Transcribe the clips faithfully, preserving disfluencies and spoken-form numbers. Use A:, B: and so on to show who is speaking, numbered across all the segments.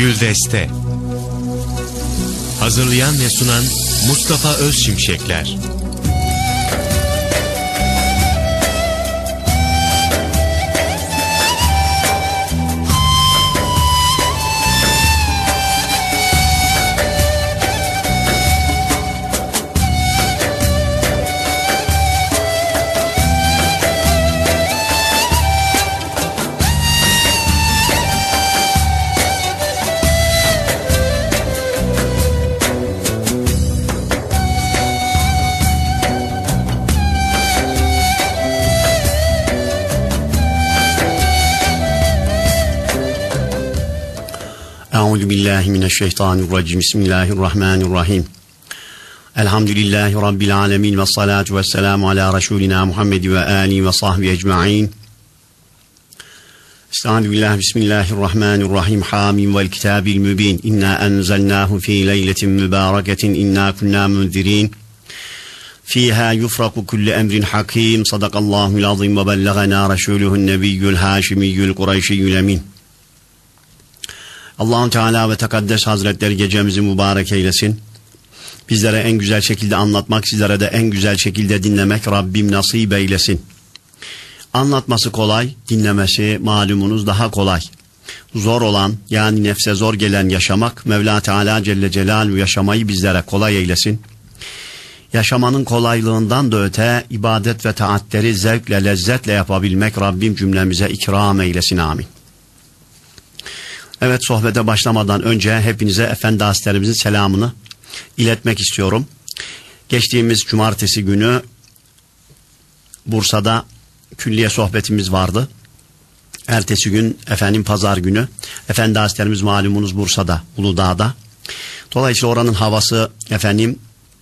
A: Güldeste. Hazırlayan ve sunan Mustafa Özşimşekler.
B: Euzu billahi mineşşeytanirracim. Bismillahirrahmanirrahim. Elhamdülillahi rabbil alamin ve salatu vesselamu ala resulina Muhammed ve ali ve sahbi ecmaîn. Estaizu billah. Bismillahirrahmanirrahim. Hamim vel kitabil mübin. İnna enzelnahu fi leyletin mübareketin. İnna kunna munzirin. Fiha yufraku kullu emrin hakim. Sadakallahul azim ve bellagana resuluhu'n nebiyyul haşimiyyul kureyşiyyül emin. Allah-u Teala ve Tekaddes Hazretleri gecemizi mübarek eylesin. Bizlere en güzel şekilde anlatmak, sizlere de en güzel şekilde dinlemek Rabbim nasip eylesin. Anlatması kolay, dinlemesi malumunuz daha kolay. Zor olan, yani nefse zor gelen yaşamak, Mevla Teala Celle Celaluhu yaşamayı bizlere kolay eylesin. Yaşamanın kolaylığından da öte ibadet ve taatleri zevkle, lezzetle yapabilmek Rabbim cümlemize ikram eylesin, amin. Evet, sohbete başlamadan önce hepinize Efendi Hazretlerimizin selamını iletmek istiyorum. Geçtiğimiz cumartesi günü Bursa'da külliye sohbetimiz vardı. Ertesi gün efendim pazar günü Efendi Hazretlerimiz malumunuz Bursa'da, Uludağ'da. Dolayısıyla oranın havası efendim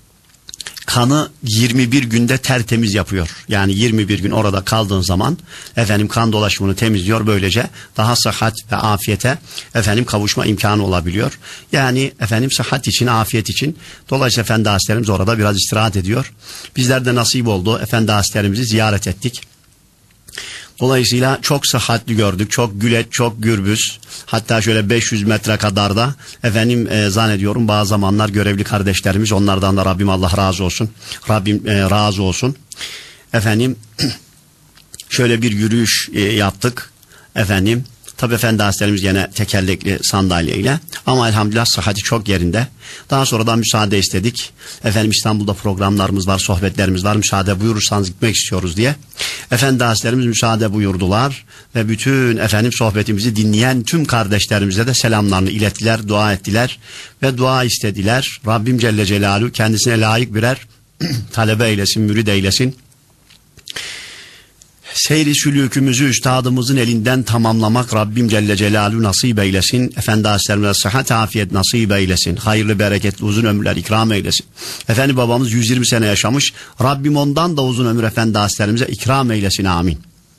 B: kanı yirmi bir günde tertemiz yapıyor. Yani yirmi bir gün orada kaldığın zaman efendim kan dolaşımını temizliyor. Böylece daha sıhhat ve afiyete efendim kavuşma imkanı olabiliyor. Yani efendim sıhhat için, afiyet için. Dolayısıyla Efendi Hazretlerimiz orada biraz istirahat ediyor. Bizler de nasip oldu. Efendi Hazretlerimizi ziyaret ettik. Dolayısıyla çok sıhhatli gördük, çok güleç, çok gürbüz. Hatta şöyle beş yüz metre kadar da efendim e, zannediyorum bazı zamanlar görevli kardeşlerimiz, onlardan da Rabbim Allah razı olsun. Rabbim e, razı olsun. Efendim şöyle bir yürüyüş e, yaptık. Efendim tabi Efendi Hazretlerimiz yine tekerlekli sandalyeyle, ama elhamdülillah sıhhati çok yerinde. Daha sonradan müsaade istedik. Efendim İstanbul'da programlarımız var, sohbetlerimiz var. Müsaade buyurursanız gitmek istiyoruz diye. Efendi Hazretlerimiz müsaade buyurdular ve bütün efendim sohbetimizi dinleyen tüm kardeşlerimize de selamlarını ilettiler, dua ettiler ve dua istediler. Rabbim Celle Celaluhu kendisine layık birer talebe eylesin, mürid eylesin. Seyri sülükümüzü üstadımızın elinden tamamlamak Rabbim Celle Celaluhu nasip eylesin. Efendi Hazretlerimize sıhhat, afiyet nasip eylesin. Hayırlı, bereketli, uzun ömürler ikram eylesin. Efendi babamız yüz yirmi sene yaşamış. Rabbim ondan da uzun ömür Efendi Hazretlerimize ikram eylesin, amin.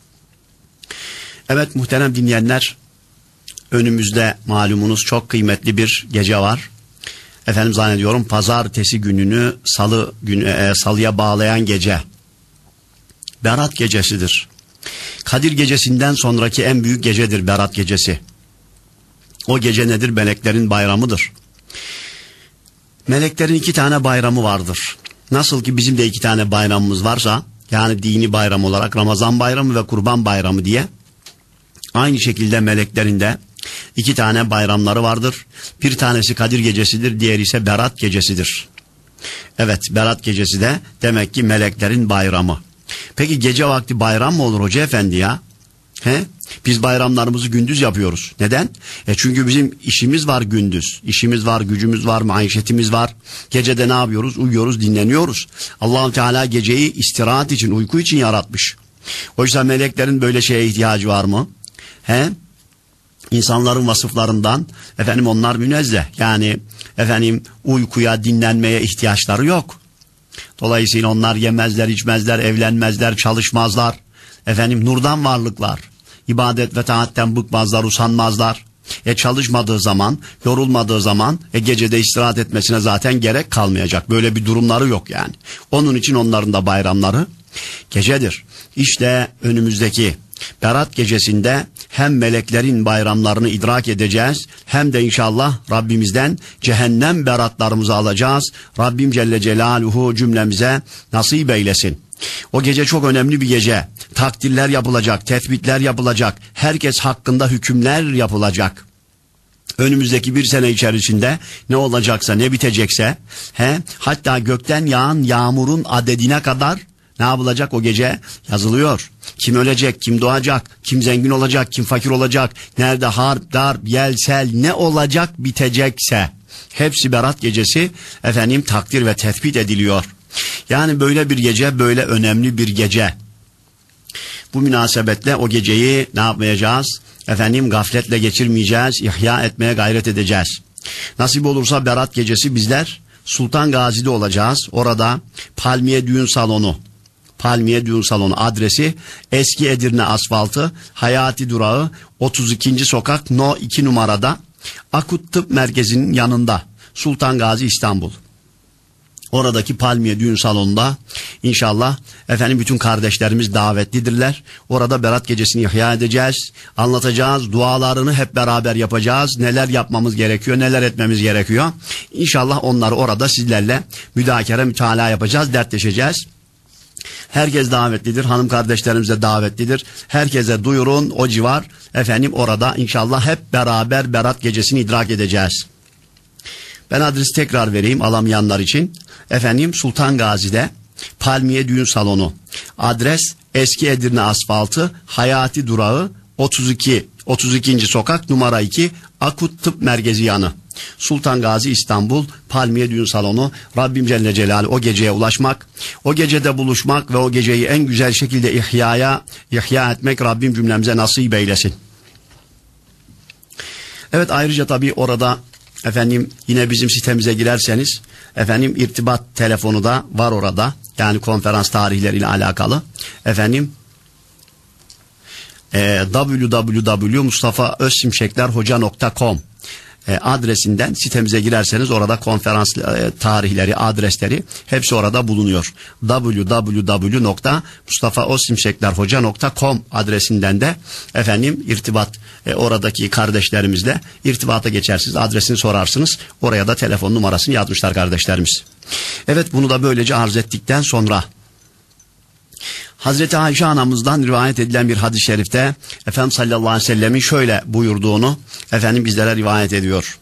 B: Evet muhterem dinleyenler, önümüzde malumunuz çok kıymetli bir gece var. Efendim zannediyorum pazartesi gününü salı günü, e, salıya bağlayan gece Berat gecesidir. Kadir gecesinden sonraki en büyük gecedir Berat gecesi. O gece nedir? Meleklerin bayramıdır. Meleklerin iki tane bayramı vardır. Nasıl ki bizim de iki tane bayramımız varsa, yani dini bayram olarak Ramazan bayramı ve Kurban bayramı diye, aynı şekilde meleklerin de iki tane bayramları vardır. Bir tanesi Kadir gecesidir, diğeri ise Berat gecesidir. Evet, Berat gecesi de demek ki meleklerin bayramı. Peki gece vakti bayram mı olur hoca efendi ya? He? Biz bayramlarımızı gündüz yapıyoruz. Neden? E çünkü bizim işimiz var gündüz. İşimiz var, gücümüz var, maişetimiz var. Gecede ne yapıyoruz? Uyuyoruz, dinleniyoruz. Allah-u Teala geceyi istirahat için, uyku için yaratmış. Oysa meleklerin böyle şeye ihtiyacı var mı? He? İnsanların vasıflarından efendim onlar münezzeh. Yani efendim uykuya, dinlenmeye ihtiyaçları yok. Dolayısıyla onlar yemezler, içmezler, evlenmezler, çalışmazlar. Efendim nurdan varlıklar. İbadet ve taatten bıkmazlar, usanmazlar. E çalışmadığı zaman, yorulmadığı zaman e gecede istirahat etmesine zaten gerek kalmayacak. Böyle bir durumları yok yani. Onun için onların da bayramları gecedir. İşte önümüzdeki Berat gecesinde hem meleklerin bayramlarını idrak edeceğiz, hem de inşallah Rabbimizden cehennem beratlarımızı alacağız. Rabbim Celle Celaluhu cümlemize nasip eylesin. O gece çok önemli bir gece. Takdirler yapılacak, tespitler yapılacak. Herkes hakkında hükümler yapılacak. Önümüzdeki bir sene içerisinde ne olacaksa, ne bitecekse, he, hatta gökten yağan yağmurun adedine kadar ne yapılacak o gece yazılıyor. Kim ölecek, kim doğacak, kim zengin olacak, kim fakir olacak, nerede harp, darp, yel, sel ne olacak bitecekse hepsi Berat gecesi efendim takdir ve tespit ediliyor. Yani böyle bir gece, böyle önemli bir gece. Bu münasebetle o geceyi ne yapmayacağız? Efendim gafletle geçirmeyeceğiz, ihya etmeye gayret edeceğiz. Nasip olursa Berat gecesi bizler Sultan Gazi'de olacağız. Orada Palmiye Düğün Salonu, Palmiye Düğün Salonu adresi Eski Edirne Asfaltı, Hayati Durağı, otuz ikinci sokak No iki numarada, Akut Tıp Merkezi'nin yanında, Sultan Gazi İstanbul. Oradaki Palmiye Düğün Salonu'nda inşallah efendim bütün kardeşlerimiz davetlidirler. Orada Berat gecesini ihya edeceğiz, anlatacağız, dualarını hep beraber yapacağız. Neler yapmamız gerekiyor, neler etmemiz gerekiyor. İnşallah onları orada sizlerle müdakere, mütalaa yapacağız, dertleşeceğiz. Herkes davetlidir, hanım kardeşlerimiz de davetlidir. Herkese duyurun, o civar efendim orada inşallah hep beraber Berat gecesini idrak edeceğiz. Ben adresi tekrar vereyim alamayanlar için. Efendim Sultan Gazi'de Palmiye Düğün Salonu. Adres Eski Edirne Asfaltı, Hayati Durağı, otuz iki otuz ikinci sokak numara iki, Akut Tıp Merkezi yanı. Sultan Gazi İstanbul, Palmiye Düğün Salonu. Rabbim Celle Celaluhu o geceye ulaşmak, o gecede buluşmak ve o geceyi en güzel şekilde ihyaya, ihya etmek Rabbim cümlemize nasip eylesin. Evet, ayrıca tabii orada efendim yine bizim sitemize girerseniz efendim irtibat telefonu da var orada. Yani konferans tarihleriyle alakalı. Efendim e, double-u double-u double-u nokta mustafa özsimşekler hoca nokta com e, adresinden sitemize girerseniz orada konferans e, tarihleri, adresleri hepsi orada bulunuyor. double-u double-u double-u nokta mustafa özsimşekler hoca nokta com adresinden de efendim irtibat e, oradaki kardeşlerimizle irtibata geçersiniz. Adresini sorarsınız. Oraya da telefon numarasını yazmışlar kardeşlerimiz. Evet, bunu da böylece arz ettikten sonra Hazreti Ayşe anamızdan rivayet edilen bir hadis-i şerifte Efendimiz sallallahu aleyhi ve sellemin şöyle buyurduğunu efendim bizlere rivayet ediyor.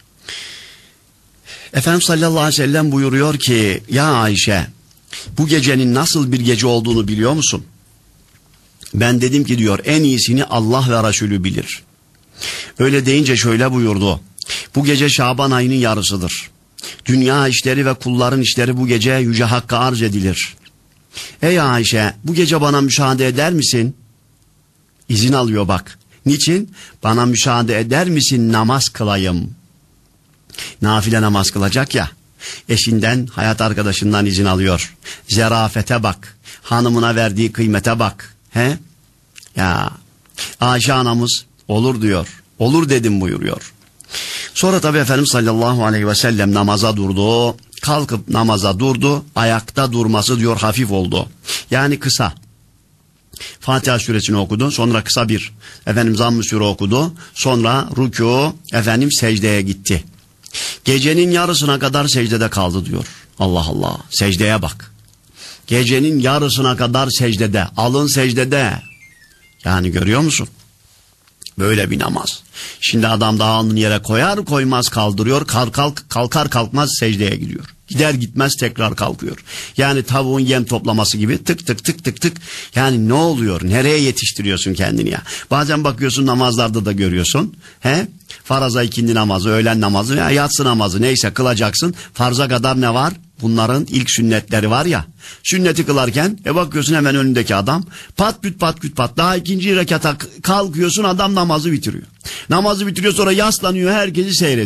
B: Efendimiz sallallahu aleyhi ve sellem buyuruyor ki, ya Ayşe, bu gecenin nasıl bir gece olduğunu biliyor musun? Ben dedim ki diyor, en iyisini Allah ve Resulü bilir. Öyle deyince şöyle buyurdu. Bu gece Şaban ayının yarısıdır. Dünya işleri ve kulların işleri bu gece Yüce Hakk'a arz edilir. Ey Ayşe, bu gece bana müsaade eder misin? İzin alıyor bak. Niçin? Bana müsaade eder misin namaz kılayım? Nafile namaz kılacak ya. Eşinden, hayat arkadaşından izin alıyor. Zerafete bak. Hanımına verdiği kıymete bak. He? Ya Ayşe anamız olur diyor. Olur dedim buyuruyor. Sonra tabi Efendimiz sallallahu aleyhi ve sellem namaza durdu. Kalkıp namaza durdu. Ayakta durması diyor hafif oldu. Yani kısa. Fatiha suresini okudu. Sonra kısa bir efendim zamm-ı sure okudu. Sonra rükû efendim secdeye gitti. Gecenin yarısına kadar secdede kaldı diyor. Allah Allah. Secdeye bak. Gecenin yarısına kadar secdede. Alın secdede. Yani görüyor musun? Böyle bir namaz. Şimdi adam daha alnını yere koyar koymaz kaldırıyor. Kalk, kalk, kalkar kalkmaz secdeye gidiyor. Gider gitmez tekrar kalkıyor. Yani tavuğun yem toplaması gibi tık tık tık tık tık. Yani ne oluyor? Nereye yetiştiriyorsun kendini ya? Bazen bakıyorsun namazlarda da görüyorsun. He? Faraza ikindi namazı, öğlen namazı, ya yatsı namazı neyse kılacaksın. Farza kadar ne var? Bunların ilk sünnetleri var ya. Sünneti kılarken e bakıyorsun hemen önündeki adam pat küt pat küt pat. Daha ikinci rekata kalkıyorsun, adam namazı bitiriyor. Namazı bitiriyor, sonra yaslanıyor, herkesi seyrediyor.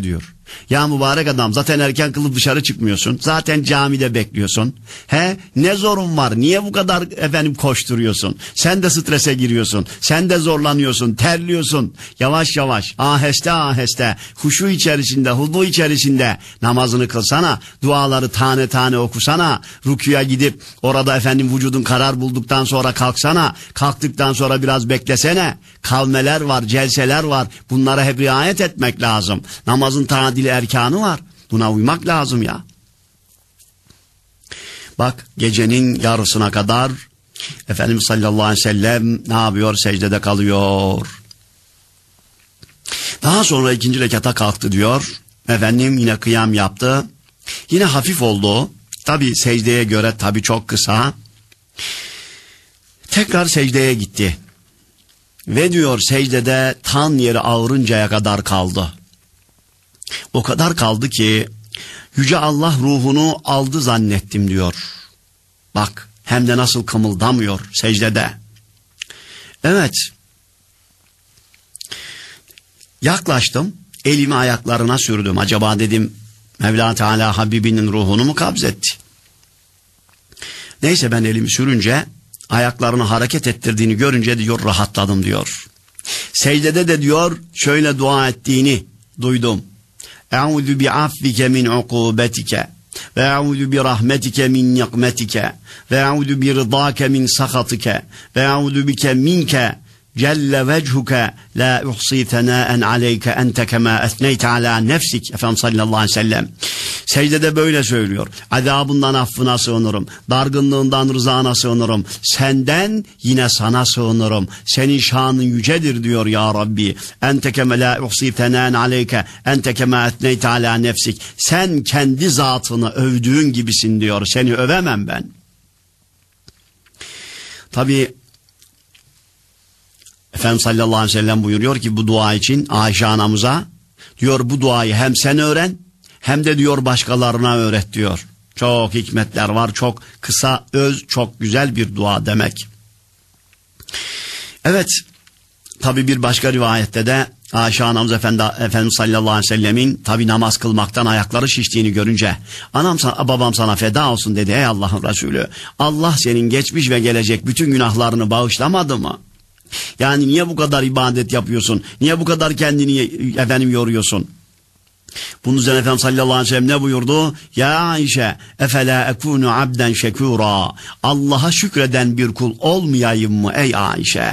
B: Ya mübarek adam, zaten erken kılıp dışarı çıkmıyorsun. Zaten camide bekliyorsun. He, ne zorun var? Niye bu kadar efendim koşturuyorsun? Sen de strese giriyorsun. Sen de zorlanıyorsun, terliyorsun. Yavaş yavaş, aheste aheste, huşu içerisinde, hudu içerisinde namazını kılsana. Duaları tane tane okusana. Rüküye gidip orada efendim vücudun karar bulduktan sonra kalksana. Kalktıktan sonra biraz beklesene. Kavmeler var, celseler var. Bunlara hep riayet etmek lazım. Namazın tadili erkanı var. Buna uymak lazım ya. Bak, gecenin yarısına kadar Efendimiz sallallahu aleyhi ve sellem ne yapıyor? Secdede kalıyor. Daha sonra ikinci rekata kalktı diyor. Efendim yine kıyam yaptı. Yine hafif oldu. Tabi secdeye göre tabi çok kısa. Tekrar secdeye gitti. Ve diyor secdede tan yeri ağrıncaya kadar kaldı. O kadar kaldı ki Yüce Allah ruhunu aldı zannettim diyor. Bak, hem de nasıl kımıldamıyor secdede. Evet. Yaklaştım, elimi ayaklarına sürdüm. Acaba dedim Mevla Teala Habibinin ruhunu mu kabzetti? Neyse, ben elimi sürünce, ayaklarını hareket ettirdiğini görünce diyor rahatladım diyor. Secdede de diyor şöyle dua ettiğini duydum. Eûzü bi'affike min ukubetike ve eûzü bi rahmetike min nikmetike ve eûzü bi rıdâke min sakatike ve eûzü bike minke celle vechuke la uhsi thenâen aleyke ente kemâ ethneyte alâ nefsik. Efendimiz sallallahu aleyhi ve sellem secdede böyle söylüyor. Azabından affına sığınırım, dargınlığından rızana sığınırım, senden yine sana sığınırım, senin şanın yücedir diyor ya Rabbi. Ente kemâ la uhsi thenâen aleyke ente kemâ ethneyte alâ nefsik. Sen kendi zatını övdüğün gibisin diyor, seni övemem ben. Tabi Efendimiz sallallahu aleyhi ve sellem buyuruyor ki bu dua için Ayşe anamıza diyor, bu duayı hem sen öğren hem de diyor başkalarına öğret diyor. Çok hikmetler var, çok kısa, öz, çok güzel bir dua demek. Evet, tabi bir başka rivayette de Ayşe anamız Efendi, Efendimiz sallallahu aleyhi ve sellemin tabi namaz kılmaktan ayakları şiştiğini görünce, anam sana, babam sana feda olsun dedi ey Allah'ın Resulü. Allah senin geçmiş ve gelecek bütün günahlarını bağışlamadı mı? Yani niye bu kadar ibadet yapıyorsun? Niye bu kadar kendini efendim yoruyorsun? Bunun üzerine Efendimiz sallallahu aleyhi ve sellem ne buyurdu? Ya Ayşe, efela ekunu abden şekura. Allah'a şükreden bir kul olmayayım mı ey Ayşe?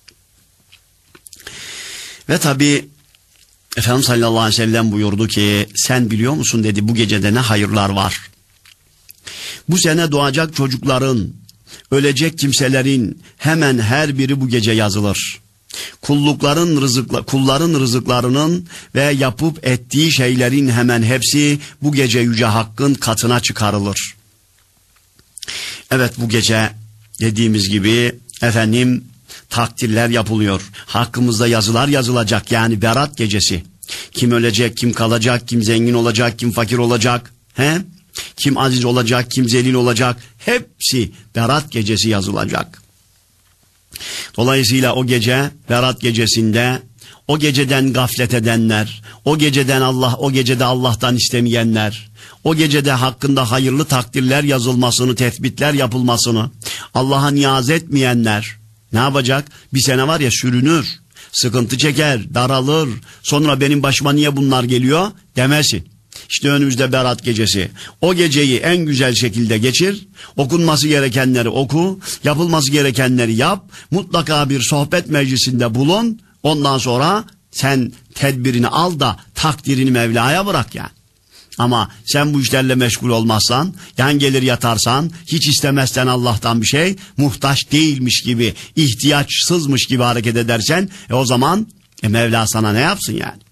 B: Ve tabi Efendimiz sallallahu aleyhi ve sellem buyurdu ki, sen biliyor musun dedi, bu gecede ne hayırlar var? Bu sene doğacak çocukların, ölecek kimselerin hemen her biri bu gece yazılır. Kullukların rızıkla, kulların rızıklarının ve yapıp ettiği şeylerin hemen hepsi bu gece Yüce Hakk'ın katına çıkarılır. Evet, bu gece dediğimiz gibi efendim takdirler yapılıyor. Hakkımızda yazılar yazılacak, yani Berat gecesi. Kim ölecek, kim kalacak, kim zengin olacak, kim fakir olacak, he? Kim aziz olacak, kim zelil olacak, hepsi Berat gecesi yazılacak. Dolayısıyla o gece, Berat gecesinde, o geceden gaflet edenler, o geceden Allah, o gecede Allah'tan istemeyenler, o gecede hakkında hayırlı takdirler yazılmasını, tespitler yapılmasını Allah'a niyaz etmeyenler ne yapacak? Bir sene var ya, sürünür, sıkıntı çeker, daralır, sonra benim başıma niye bunlar geliyor demesin. İşte önümüzde Berat gecesi. O geceyi en güzel şekilde geçir. Okunması gerekenleri oku. Yapılması gerekenleri yap. Mutlaka bir sohbet meclisinde bulun. Ondan sonra sen tedbirini al da takdirini Mevla'ya bırak yani. Ama sen bu işlerle meşgul olmazsan, yan gelir yatarsan, hiç istemezsen Allah'tan bir şey, muhtaç değilmiş gibi, ihtiyaçsızmış gibi hareket edersen, e o zaman e Mevla sana ne yapsın yani?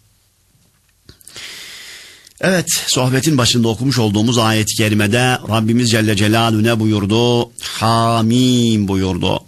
B: Evet, sohbetin başında okumuş olduğumuz ayet-i kerimede Rabbimiz Celle Celaluhu ne buyurdu? Hamim buyurdu.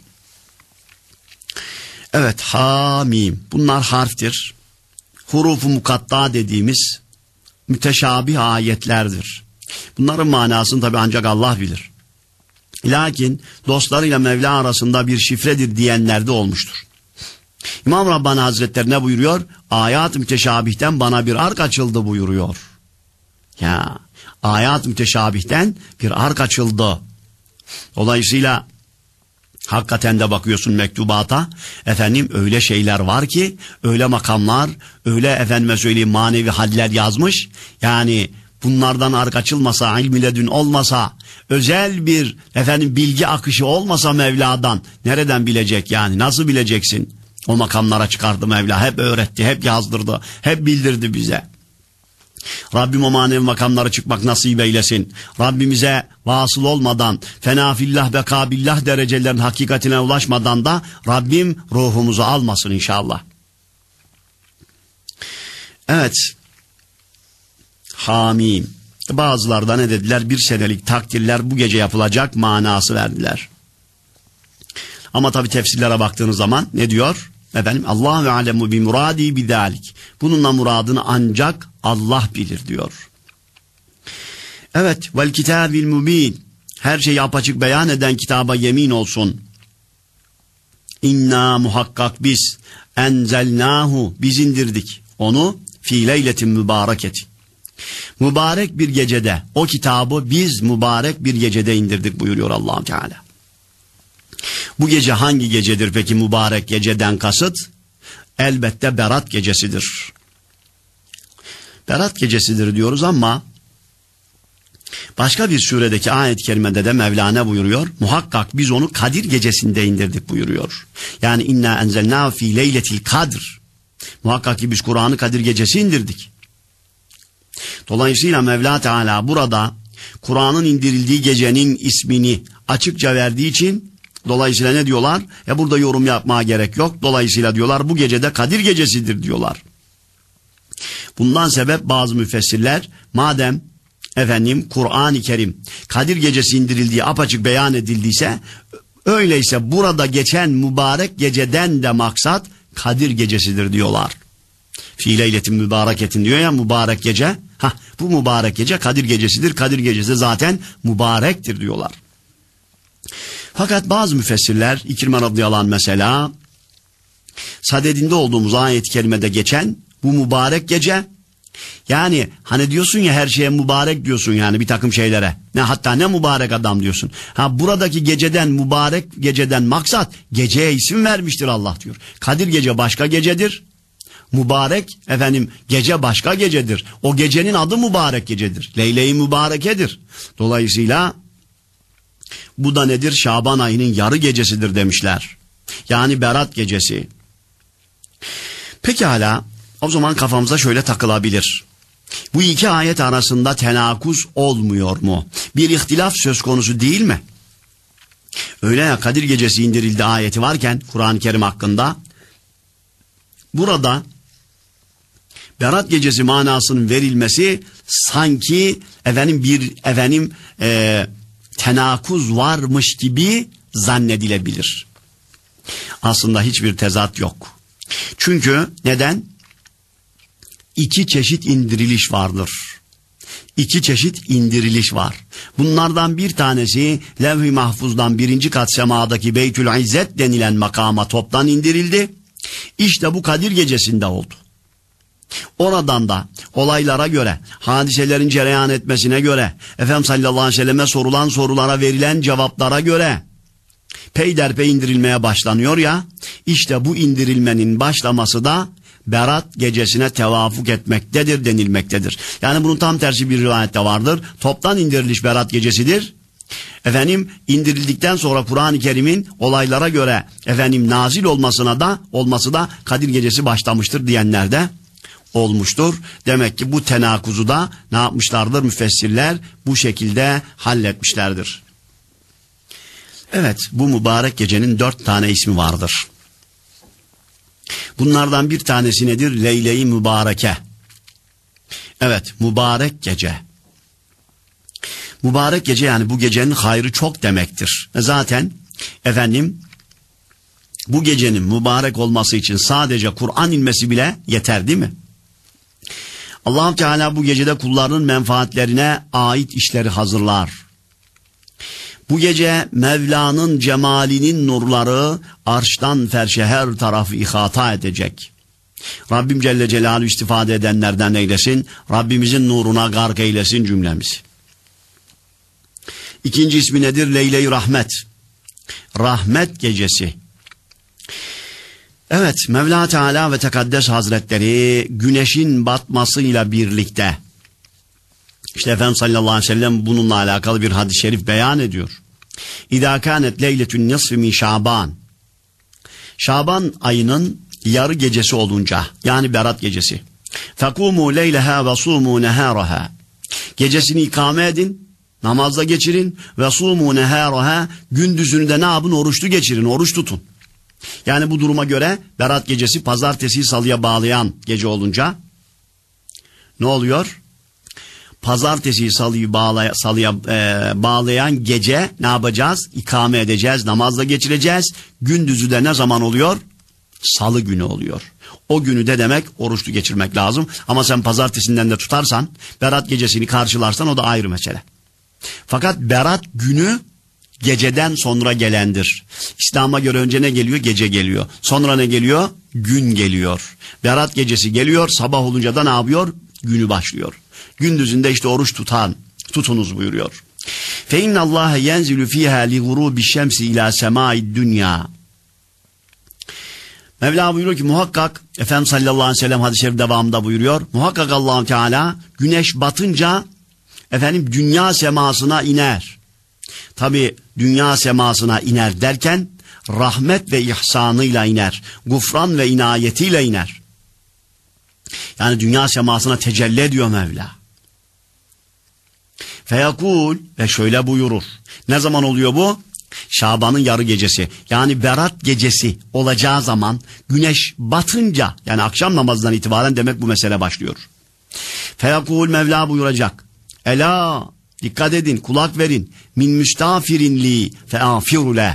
B: Evet, hamim. Bunlar harftir. Hurufu mukatta dediğimiz müteşabih ayetlerdir. Bunların manasını tabi ancak Allah bilir. Lakin dostlarıyla Mevla arasında bir şifredir diyenler de olmuştur. İmam Rabbani Hazretleri ne buyuruyor? Ayat-ı müteşabihten bana bir ark açıldı buyuruyor. Ya ayat-ı müteşabihten bir ark açıldı. Dolayısıyla hakikaten de bakıyorsun mektubata, efendim öyle şeyler var ki, öyle makamlar, öyle efendime söyleyeyim manevi haller yazmış. Yani bunlardan ark açılmasa, ilmi ledün olmasa, özel bir efendim bilgi akışı olmasa Mevla'dan nereden bilecek yani? Nasıl bileceksin? O makamlara çıkardı Mevla. Hep öğretti, hep yazdırdı, hep bildirdi bize. Rabbim o manevi makamlara çıkmak nasip eylesin. Rabbimize vasıl olmadan, fena fillah beka billah derecelerin hakikatine ulaşmadan da Rabbim ruhumuzu almasın inşallah. Evet. Hamim. Bazıları ne dediler? Bir senelik takdirler bu gece yapılacak manası verdiler. Ama tabi tefsirlere baktığınız zaman ne diyor? Efendim Allah ve alemu bi muradi bidalik. Bununla muradını ancak Allah bilir diyor. Evet, vel kitabil mubin. Her şeyi apaçık beyan eden kitaba yemin olsun. İnna muhakkak biz enzelnahu biz indirdik onu fi leyletin mübareketi. Mübarek bir gecede o kitabı biz mübarek bir gecede indirdik buyuruyor Allah Teala. Bu gece hangi gecedir peki mübarek geceden kasıt? Elbette Berat gecesidir. Berat gecesidir diyoruz ama başka bir suredeki ayet-i kerimede de Mevlana buyuruyor. Muhakkak biz onu Kadir gecesinde indirdik buyuruyor. Yani inna enzelna fi leyletil kadr. Muhakkak ki biz Kur'an'ı Kadir gecesi indirdik. Dolayısıyla Mevla Teala burada Kur'an'ın indirildiği gecenin ismini açıkça verdiği için dolayısıyla ne diyorlar? Ya burada yorum yapmaya gerek yok. Dolayısıyla diyorlar bu gecede Kadir gecesidir diyorlar. Bundan sebep bazı müfessirler madem efendim Kur'an-ı Kerim Kadir gecesi indirildiği apaçık beyan edildiyse öyleyse burada geçen mübarek geceden de maksat Kadir gecesidir diyorlar. Fi leyletin mübareketin diyor ya mübarek gece. Hah, bu mübarek gece Kadir gecesidir. Kadir gecesi zaten mübarektir diyorlar. Fakat bazı müfessirler İkrime radıyallahu anh mesela sadedinde olduğumuz ayet-i kerimede geçen bu mübarek gece yani hani diyorsun ya her şeye mübarek diyorsun yani bir takım şeylere. Ne hatta ne mübarek adam diyorsun. Ha buradaki geceden mübarek geceden maksat geceye isim vermiştir Allah diyor. Kadir gece başka gecedir. Mübarek efendim gece başka gecedir. O gecenin adı mübarek gecedir. Leyle-i mübarekedir. Dolayısıyla bu da nedir? Şaban ayının yarı gecesidir demişler. Yani Berat gecesi. Pekala o zaman kafamıza şöyle takılabilir. Bu iki ayet arasında tenakuz olmuyor mu? Bir ihtilaf söz konusu değil mi? Öyle ya Kadir gecesi indirildi ayeti varken Kur'an-ı Kerim hakkında burada Berat gecesi manasının verilmesi sanki efendim bir efendim e, tenakuz varmış gibi zannedilebilir. Aslında hiçbir tezat yok. Çünkü neden? İki çeşit indiriliş vardır. İki çeşit indiriliş var. Bunlardan bir tanesi Levh-i Mahfuz'dan birinci kat semadaki Beytül İzzet denilen makama toptan indirildi. İşte bu Kadir gecesinde oldu. Oradan da olaylara göre, hadiselerin cereyan etmesine göre, Efendimiz sallallahu aleyhi ve selleme sorulan sorulara verilen cevaplara göre peyderpey indirilmeye başlanıyor ya, işte bu indirilmenin başlaması da Berat gecesine tevafuk etmektedir denilmektedir. Yani bunun tam tersi bir rivayette vardır. Toptan indiriliş Berat gecesidir. Efendim indirildikten sonra Kur'an-ı Kerim'in olaylara göre efendim nazil olmasına da olması da Kadir gecesi başlamıştır diyenler de olmuştur. Demek ki bu tenakuzu da ne yapmışlardır müfessirler? Bu şekilde halletmişlerdir. Evet, bu mübarek gecenin dört tane ismi vardır. Bunlardan bir tanesi nedir? Leyle-i Mübareke. Evet, mübarek gece. Mübarek gece yani bu gecenin hayrı çok demektir. Zaten efendim bu gecenin mübarek olması için sadece Kur'an inmesi bile yeter değil mi? Allah Teala bu gecede kullarının menfaatlerine ait işleri hazırlar. Bu gece Mevla'nın cemalinin nurları arştan ferşe her tarafı ihata edecek. Rabbim Celle Celaluhu istifade edenlerden eylesin. Rabbimizin nuruna gark eylesin cümlemizi. İkinci ismi nedir? Leyle-i Rahmet. Rahmet gecesi. Evet, Mevla Teala ve Tekaddes Hazretleri güneşin batmasıyla birlikte, İşte Efendimiz sallallahu aleyhi ve sellem bununla alakalı bir hadis-i şerif beyan ediyor. İzâ kânet leyletün nisfi min Şaban. Şaban ayının yarı gecesi olunca, yani Berat gecesi. Fekûmû leyleha ve sûmû nehâraha. Gecesini ikame edin, namazda geçirin ve sûmû nehâraha. Gündüzünü de ne yapın? Oruçlu geçirin, oruç tutun. Yani bu duruma göre Berat gecesi pazartesi salıya bağlayan gece olunca ne oluyor? Pazartesi salıyı bağlay salıya e, bağlayan gece ne yapacağız? İkame edeceğiz, namazla geçireceğiz. Gündüzü de ne zaman oluyor? Salı günü oluyor. O günü de demek oruçlu geçirmek lazım. Ama sen pazartesinden de tutarsan, Berat gecesini karşılarsan o da ayrı mesele. Fakat Berat günü geceden sonra gelendir. İslam'a göre önce ne geliyor? Gece geliyor. Sonra ne geliyor? Gün geliyor. Berat gecesi geliyor, sabah olunca da ne yapıyor? Günü başlıyor. Gündüzünde işte oruç tutan, tutunuz buyuruyor. Fe innallâhe yenzilu fîhâ li gurûbi şemsi ilâ semâid dünya. Mevla buyuruyor ki muhakkak, Efendimiz sallallahu aleyhi ve sellem hadis-i şerif devamında buyuruyor. Muhakkak Allah-u Teala güneş batınca efendim dünya semasına iner. Tabi dünya semasına iner derken rahmet ve ihsanıyla iner. Gufran ve inayetiyle iner. Yani dünya semasına tecelli ediyor Mevla. Feyakul ve şöyle buyurur. Ne zaman oluyor bu? Şaban'ın yarı gecesi. Yani Berat gecesi olacağı zaman güneş batınca, yani akşam namazından itibaren demek bu mesele başlıyor. Feyakul Mevla buyuracak. Ela, dikkat edin, kulak verin. Min müstafirinli feafiru leh.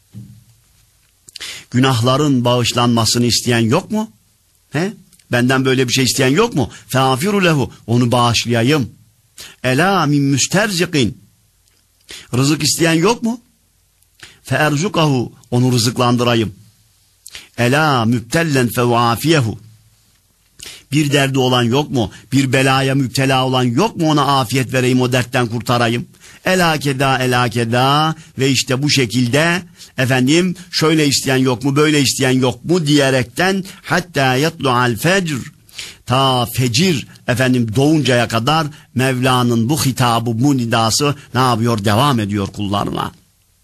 B: Günahların bağışlanmasını isteyen yok mu? He? Benden böyle bir şey isteyen yok mu? Feafiru lehu. Onu bağışlayayım. Ela min müsterzikin. Rızık isteyen yok mu? Feerzukahu. Onu rızıklandırayım. Ela mübtellen fevafiyehu. Bir derdi olan yok mu? Bir belaya müptela olan yok mu? Ona afiyet vereyim, o dertten kurtarayım. Ela keda, ela keda. Ve işte bu şekilde efendim şöyle isteyen yok mu, böyle isteyen yok mu diyerekten hatta yatlu'al fecr, ta fecir efendim doğuncaya kadar Mevla'nın bu hitabı, bu nidası ne yapıyor? Devam ediyor kullarına.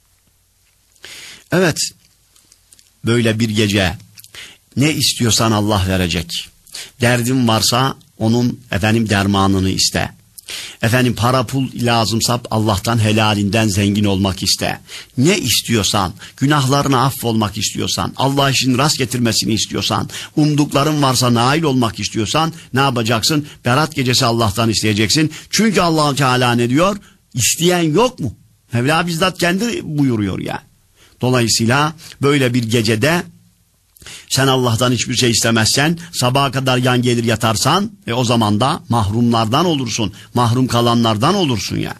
B: Evet, böyle bir gece ne istiyorsan Allah verecek. Derdin varsa onun efendim dermanını iste. Efendim para pul lazımsa Allah'tan helalinden zengin olmak iste. Ne istiyorsan, günahlarına affolmak istiyorsan, Allah işin rast getirmesini istiyorsan, umdukların varsa nail olmak istiyorsan ne yapacaksın? Berat gecesi Allah'tan isteyeceksin. Çünkü Allah Teala ne diyor? İsteyen yok mu? Mevla bizzat kendi buyuruyor ya. Dolayısıyla böyle bir gecede sen Allah'tan hiçbir şey istemezsen, sabaha kadar yan gelir yatarsan, e o zaman da mahrumlardan olursun. Mahrum kalanlardan olursun yani.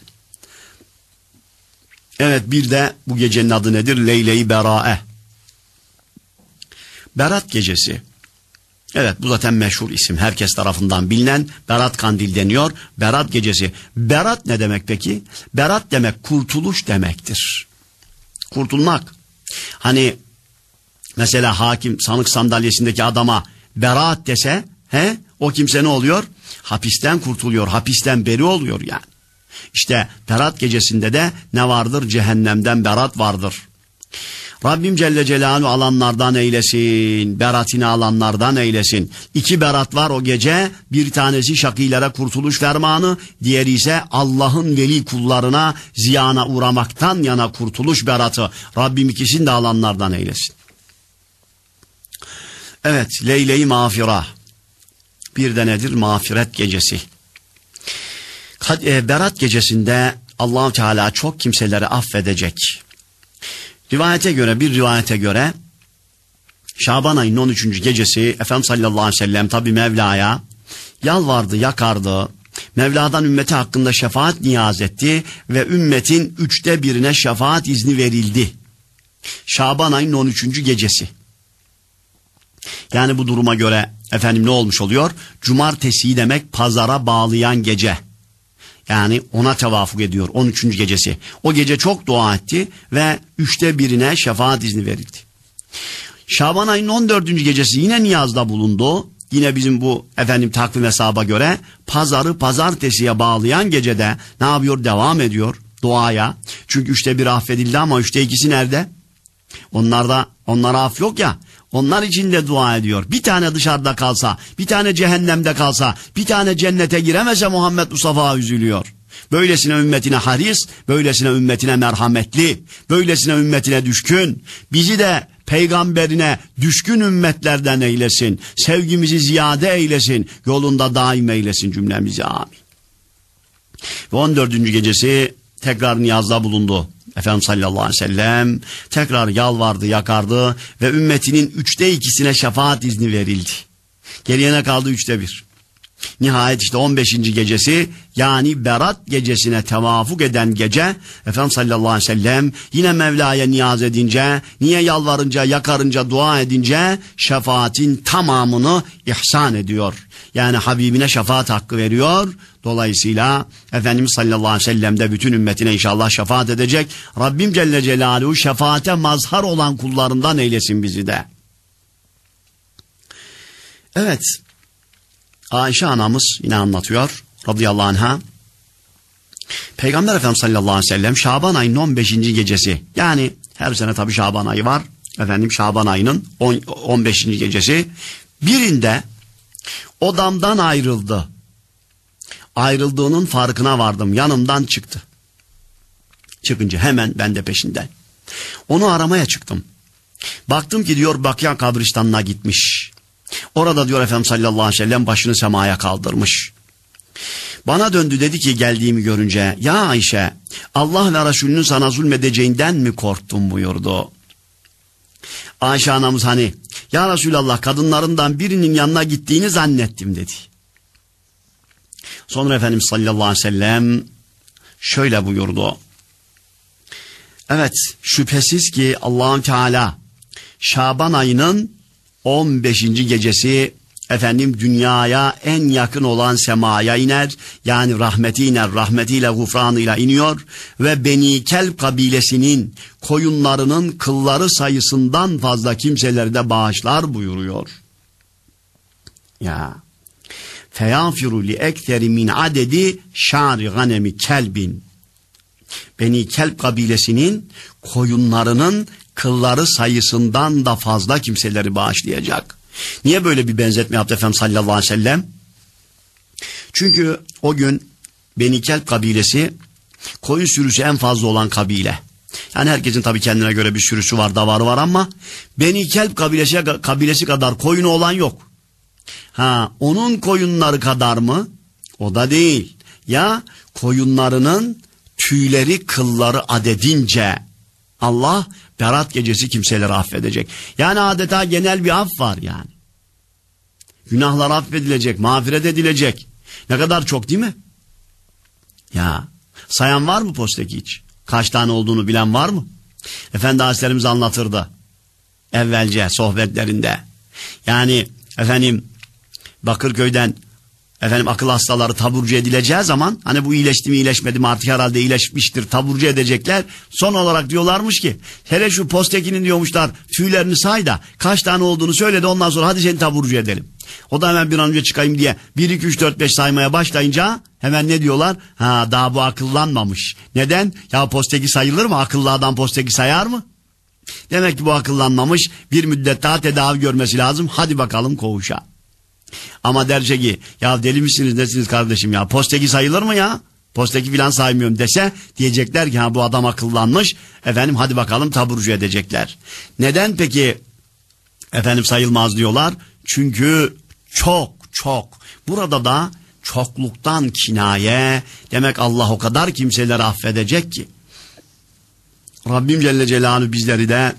B: Evet, bir de bu gecenin adı nedir? Leyle-i Berae. Berat gecesi. Evet, bu zaten meşhur isim. Herkes tarafından bilinen Berat Kandil deniyor. Berat gecesi. Berat ne demek peki? Berat demek kurtuluş demektir. Kurtulmak. Hani mesela hakim sanık sandalyesindeki adama beraat dese, he, o kimse ne oluyor? Hapisten kurtuluyor, hapisten beri oluyor yani. İşte Berat gecesinde de ne vardır? Cehennemden berat vardır. Rabbim Celle Celaluhu alanlardan eylesin, beratini alanlardan eylesin. İki berat var o gece, bir tanesi şakilere kurtuluş fermanı, diğeri ise Allah'ın veli kullarına ziyana uğramaktan yana kurtuluş beratı. Rabbim ikisini de alanlardan eylesin. Evet, Leyle-i Mağfira. Bir de nedir? Mağfiret gecesi. Berat gecesinde Allah-u Teala çok kimseleri affedecek. Rivayete göre, bir rivayete göre Şaban ayının on üçüncü gecesi Efendimiz sallallahu aleyhi ve sellem tabi Mevla'ya yalvardı, yakardı. Mevla'dan ümmeti hakkında şefaat niyaz etti ve ümmetin üçte birine şefaat izni verildi. Şaban ayının on üçüncü gecesi. Yani bu duruma göre efendim ne olmuş oluyor? Cumartesi demek pazara bağlayan gece. Yani ona tevafuk ediyor on üçüncü gecesi. O gece çok dua etti ve üçte birine şefaat izni verildi. Şaban ayının on dördüncü gecesi yine niyazda bulundu. Yine bizim bu efendim takvim hesaba göre pazarı pazartesiye bağlayan gecede ne yapıyor? Devam ediyor duaya. Çünkü üçte bir affedildi ama üçte ikisi nerede? Onlarda, onlara af yok ya. Onlar için de dua ediyor. Bir tane dışarıda kalsa, bir tane cehennemde kalsa, bir tane cennete giremese Muhammed Mustafa üzülüyor. Böylesine ümmetine haris, böylesine ümmetine merhametli, böylesine ümmetine düşkün. Bizi de peygamberine düşkün ümmetlerden eylesin. Sevgimizi ziyade eylesin. Yolunda daim eylesin cümlemizi. Amin. Ve on dördüncü gecesi tekrar niyazda bulundu. Efendimiz sallallahu aleyhi ve sellem tekrar yalvardı, yakardı ve ümmetinin üçte ikisine şefaat izni verildi. Geriye ne kaldı? Üçte bir. Nihayet işte on beşinci gecesi, yani Berat gecesine tevafuk eden gece Efendimiz sallallahu aleyhi ve sellem yine Mevla'ya niyaz edince, niye yalvarınca, yakarınca, dua edince şefaatin tamamını ihsan ediyor. Yani Habibine şefaat hakkı veriyor. Dolayısıyla Efendimiz sallallahu aleyhi ve sellem de bütün ümmetine inşallah şefaat edecek. Rabbim Celle Celaluhu şefaate mazhar olan kullarından eylesin bizi de. Evet. Ayşe anamız yine anlatıyor radıyallahu anha. Peygamber Efendimiz sallallahu aleyhi ve sellem Şaban ayının on beşinci gecesi, yani her sene tabi Şaban ayı var. Efendim Şaban ayının on beşinci gecesi birinde odamdan ayrıldı. Ayrıldığının farkına vardım. Yanımdan çıktı. Çıkınca hemen ben de peşinden. Onu aramaya çıktım. Baktım ki diyor Bakya kabristanına gitmiş. Orada diyor Efendimiz sallallahu aleyhi ve sellem başını semaya kaldırmış. Bana döndü, dedi ki geldiğimi görünce, ya Ayşe, Allah ve Resulünün sana zulmedeceğinden mi korktun buyurdu. Ayşe anamız hani, ya Resulallah, kadınlarından birinin yanına gittiğini zannettim dedi. Sonra Efendimiz sallallahu aleyhi ve sellem şöyle buyurdu. Evet, şüphesiz ki Allah-u Teala Şaban ayının on beşinci gecesi efendim dünyaya en yakın olan semaya iner. Yani rahmeti iner, rahmetiyle gufranıyla iniyor ve Beni Kelb kabilesinin koyunlarının kılları sayısından fazla kimseleri de bağışlar buyuruyor. Ya feyafiru li ektheri min adedi şari ganemi kelbin. Beni Kelb kabilesinin koyunlarının kılları sayısından da fazla kimseleri bağışlayacak. Niye böyle bir benzetme yaptı Efendimiz sallallahu aleyhi ve sellem? Çünkü o gün Beni Kelb kabilesi koyun sürüsü en fazla olan kabile. Yani herkesin tabii kendine göre bir sürüsü var, davarı var ama Beni Kelb kabilesi, kabilesi kadar koyunu olan yok. Ha, onun koyunları kadar mı? O da değil. Ya koyunlarının tüyleri, kılları adedince Allah Berat gecesi kimseleri affedecek. Yani adeta genel bir af var yani. Günahlar affedilecek, mağfiret edilecek. Ne kadar çok değil mi? Ya sayan var mı posteki hiç? Kaç tane olduğunu bilen var mı? Efendi Hazretlerimiz anlatırdı evvelce sohbetlerinde. Yani efendim Bakırköy'den efendim akıl hastaları taburcu edileceği zaman, hani bu iyileşti mi iyileşmedi mi artık herhalde iyileşmiştir, taburcu edecekler. Son olarak diyorlarmış ki hele şu postekinin diyormuşlar tüylerini say da kaç tane olduğunu söyle de ondan sonra hadi seni taburcu edelim. O da hemen bir an önce çıkayım diye bir iki üç dört beş saymaya başlayınca hemen ne diyorlar? Ha, daha bu akıllanmamış. Neden? Ya posteki sayılır mı? Akıllı adam posteki sayar mı? Demek ki bu akıllanmamış, bir müddet daha tedavi görmesi lazım. Hadi bakalım koğuşa. Ama derse ki ya deli misiniz nesiniz kardeşim ya, posteki sayılır mı ya, posteki filan saymıyorum dese, diyecekler ki ha bu adam akıllanmış, efendim hadi bakalım taburcu edecekler. Neden peki efendim sayılmaz diyorlar? Çünkü çok çok, burada da çokluktan kinaye, demek Allah o kadar kimseleri affedecek ki. Rabbim Celle Celaluhu bizleri de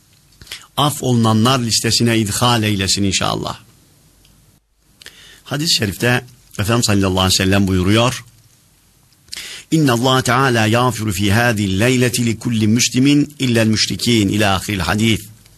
B: af olunanlar listesine idhal eylesin inşallah. Hadis-i şerifte Efendimiz sallallahu aleyhi ve sellem buyuruyor. İnna Allah Teala yağfiru fi hadihi leyleti li kulli müslimin illa'l müşrikin ila ahiril hadis.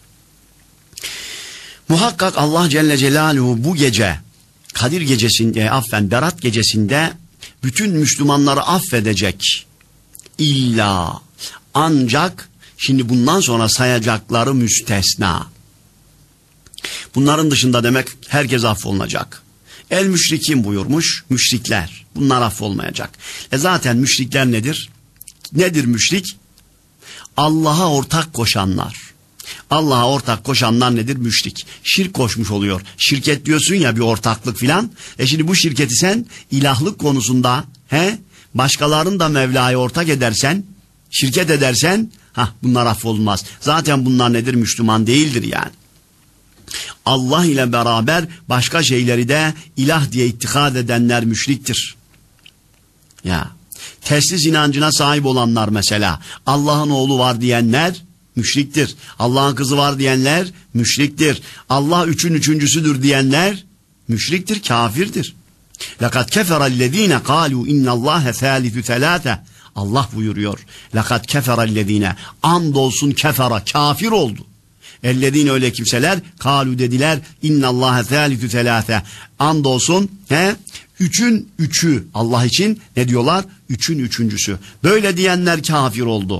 B: Muhakkak Allah Celle Celaluhu bu gece Kadir gecesinde, affen Berat gecesinde bütün Müslümanları affedecek. İlla ancak şimdi bundan sonra sayacakları müstesna. Bunların dışında demek herkes affolunacak. El müşrikin buyurmuş, müşrikler. Bunlar affolmayacak. E zaten müşrikler nedir? Nedir müşrik? Allah'a ortak koşanlar. Allah'a ortak koşanlar nedir? Müşrik. Şirk koşmuş oluyor. Şirket diyorsun ya, bir ortaklık filan. E şimdi bu şirketi sen ilahlık konusunda he, başkalarını da Mevla'ya ortak edersen, şirket edersen, hah, bunlar affolmaz. Zaten bunlar nedir? Müslüman değildir yani. Allah ile beraber başka şeyleri de ilah diye itikad edenler müşriktir. Ya, teslis inancına sahip olanlar mesela, Allah'ın oğlu var diyenler müşriktir. Allah'ın kızı var diyenler müşriktir. Allah üçün üçüncüsüdür diyenler müşriktir, kafirdir. Lekad keferellezine kalu innallâhe thâlithü thelâte. Allah buyuruyor. Lekad keferellezine, andolsun kefera, kafir oldu. Ellezine, öyle kimseler, kalu dediler, innallâhe thâlithü thelâte. Andolsun he, üçün üçü, Allah için ne diyorlar? Üçün üçüncüsü. Böyle diyenler kafir oldu.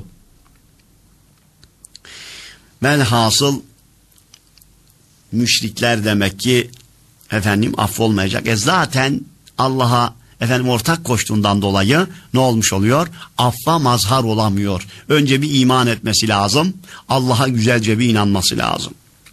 B: Velhasıl müşrikler demek ki efendim affolmayacak. E zaten Allah'a efendim ortak koştuğundan dolayı ne olmuş oluyor? Affa mazhar olamıyor. Önce bir iman etmesi lazım. Allah'a güzelce bir inanması lazım.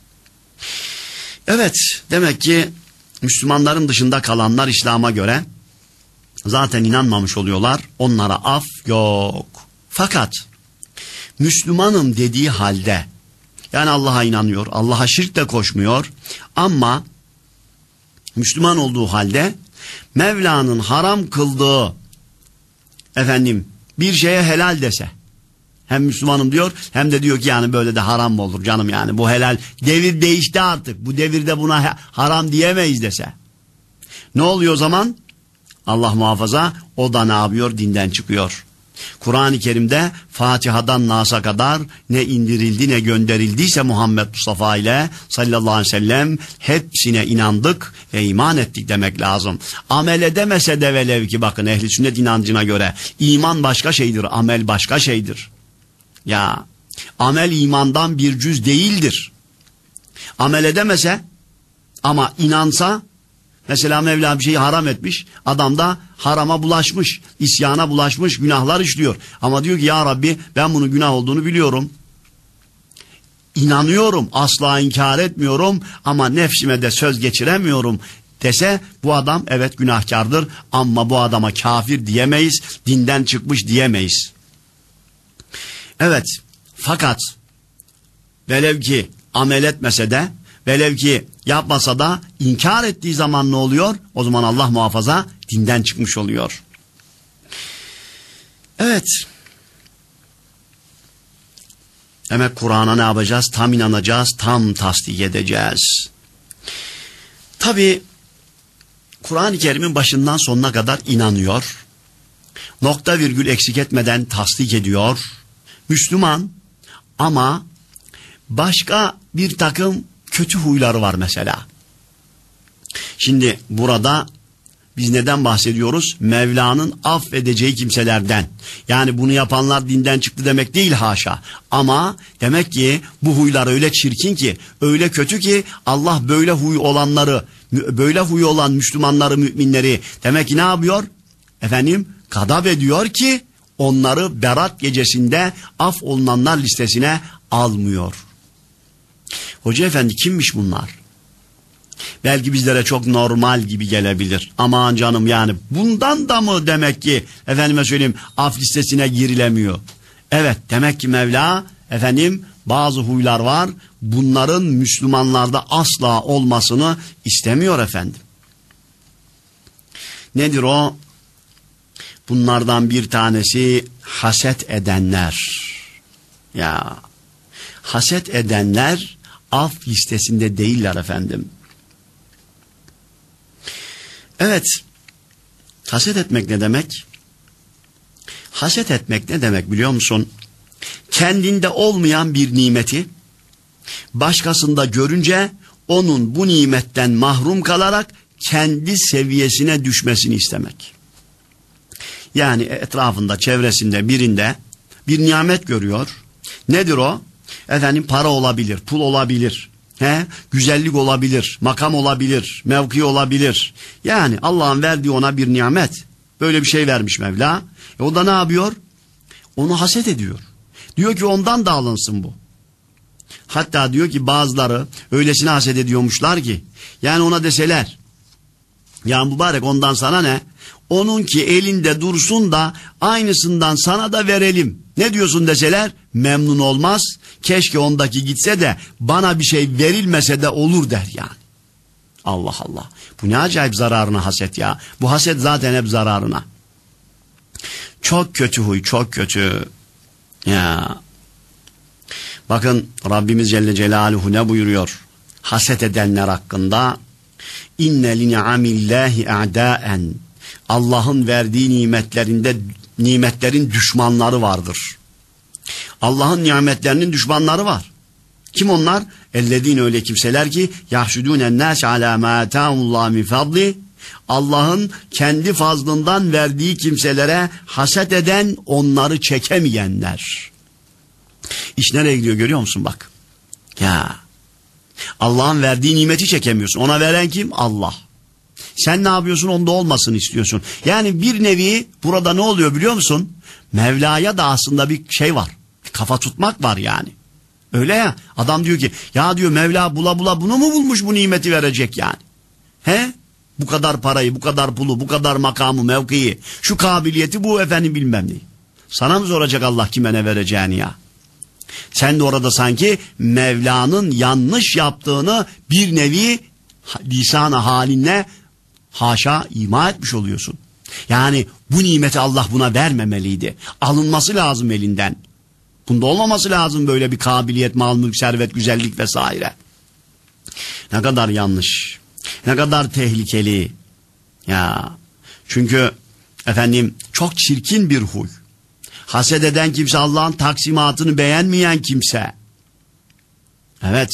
B: Evet, demek ki Müslümanların dışında kalanlar İslam'a göre zaten inanmamış oluyorlar. Onlara af yok. Fakat Müslümanım dediği halde, yani Allah'a inanıyor, Allah'a şirk de koşmuyor ama Müslüman olduğu halde Mevla'nın haram kıldığı efendim bir şeye helal dese, hem Müslümanım diyor hem de diyor ki yani böyle de haram mı olur canım, yani bu helal, devir değişti artık, bu devirde buna haram diyemeyiz dese, ne oluyor o zaman? Allah muhafaza, o da ne yapıyor? Dinden çıkıyor. Kur'an-ı Kerim'de Fatiha'dan Nas'a kadar ne indirildi ne gönderildiyse Muhammed Mustafa ile sallallahu aleyhi ve sellem hepsine inandık ve iman ettik demek lazım. Amel edemese de velev ki, bakın ehli sünnet inancına göre iman başka şeydir, amel başka şeydir. Ya amel imandan bir cüz değildir. Amel edemese ama inansa, mesela Mevla bir şeyi haram etmiş, adam da harama bulaşmış, isyana bulaşmış, günahlar işliyor. Ama diyor ki ya Rabbi, ben bunun günah olduğunu biliyorum. İnanıyorum, asla inkar etmiyorum ama nefsime de söz geçiremiyorum dese, bu adam evet günahkardır ama bu adama kafir diyemeyiz, dinden çıkmış diyemeyiz. Evet, fakat velev ki amel etmese de, velev ki yapmasa da inkar ettiği zaman ne oluyor? O zaman Allah muhafaza dinden çıkmış oluyor. Evet. Demek Kur'an'a ne yapacağız? Tam inanacağız, tam tasdik edeceğiz. Tabi Kur'an-ı Kerim'in başından sonuna kadar inanıyor. Nokta virgül eksik etmeden tasdik ediyor. Müslüman ama başka bir takım kötü huyları var mesela. Şimdi burada biz neden bahsediyoruz? Mevla'nın affedeceği kimselerden. Yani bunu yapanlar dinden çıktı demek değil, haşa. Ama demek ki bu huylar öyle çirkin ki, öyle kötü ki Allah böyle huy olanları, böyle huy olan Müslümanları, müminleri demek ki ne yapıyor? Efendim gadab ediyor ki onları Berat gecesinde af olunanlar listesine almıyor. Hoca efendi kimmiş bunlar? Belki bizlere çok normal gibi gelebilir. Aman canım, yani bundan da mı demek ki efendime söyleyeyim af listesine girilemiyor? Evet, demek ki Mevla efendim bazı huylar var, bunların Müslümanlarda asla olmasını istemiyor efendim. Nedir o? Bunlardan bir tanesi haset edenler. Ya haset edenler af listesinde değiller efendim. Evet, Haset etmek ne demek? Haset etmek ne demek biliyor musun? Kendinde olmayan bir nimeti başkasında görünce onun bu nimetten mahrum kalarak kendi seviyesine düşmesini istemek. Yani etrafında, çevresinde, birinde bir nimet görüyor. Nedir o? Efendim para olabilir, pul olabilir, he? Güzellik olabilir, makam olabilir, mevki olabilir. Yani Allah'ın verdiği ona bir nimet. Böyle bir şey vermiş Mevla. E o da ne yapıyor? Onu haset ediyor. Diyor ki ondan da alınsın bu. Hatta diyor ki bazıları öylesine haset ediyormuşlar ki, yani ona deseler, ya mübarek ondan sana ne? Onunki elinde dursun da aynısından sana da verelim. Ne diyorsun deseler memnun olmaz. Keşke ondaki gitse de bana bir şey verilmese de olur der yani. Allah Allah. Bu ne acayip zararına haset ya. Bu haset zaten hep zararına. Çok kötü huy, çok kötü. Ya. Bakın Rabbimiz Celle Celaluhu ne buyuruyor? Haset edenler hakkında. İnne li ni'amillahi a'daen. Allah'ın verdiği nimetlerinde nimetlerin düşmanları vardır. Allah'ın nimetlerinin düşmanları var. Kim onlar? Ellezine öyle kimseler ki yahşudûnen nâs alâ mâ atâhullâhu min fadli. Allah'ın kendi fazlından verdiği kimselere haset eden, onları çekemeyenler. İş nereye gidiyor görüyor musun bak. Ya. Allah'ın verdiği nimeti çekemiyorsun. Ona veren kim? Allah. Sen ne yapıyorsun? Onda olmasını istiyorsun. Yani bir nevi burada ne oluyor biliyor musun? Mevla'ya da aslında bir şey var. Bir kafa tutmak var yani. Öyle ya. Adam diyor ki ya diyor Mevla bula bula bunu mu bulmuş bu nimeti verecek yani. He? Bu kadar parayı, bu kadar pulu, bu kadar makamı, mevkiyi, şu kabiliyeti bu efendim bilmem ne. Sana mı soracak Allah kime ne vereceğini ya? Sen de orada sanki Mevla'nın yanlış yaptığını bir nevi lisan-ı halinle haşa ima etmiş oluyorsun. Yani bu nimeti Allah buna vermemeliydi. Alınması lazım elinden. Bunda olmaması lazım böyle bir kabiliyet, mal, mülk, servet, güzellik vesaire. Ne kadar yanlış. Ne kadar tehlikeli. Ya. Çünkü efendim çok çirkin bir huy. Haset eden kimse Allah'ın taksimatını beğenmeyen kimse. Evet.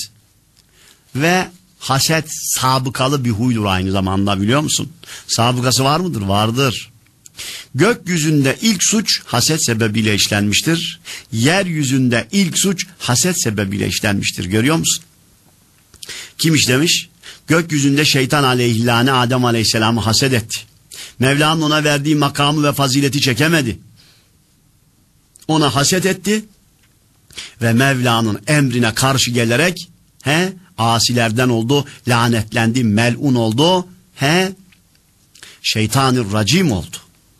B: Ve haset sabıkalı bir huydur aynı zamanda biliyor musun? Sabıkası var mıdır? Vardır. Gökyüzünde ilk suç haset sebebiyle işlenmiştir. Yeryüzünde ilk suç haset sebebiyle işlenmiştir. Görüyor musun? Kim işlemiş? Gökyüzünde şeytan aleyhillâne Adem aleyhisselamı haset etti. Mevla'nın ona verdiği makamı ve fazileti çekemedi. Ona haset etti ve Mevla'nın emrine karşı gelerek he, asilerden oldu, lanetlendi, melun oldu, he, şeytanir racim oldu.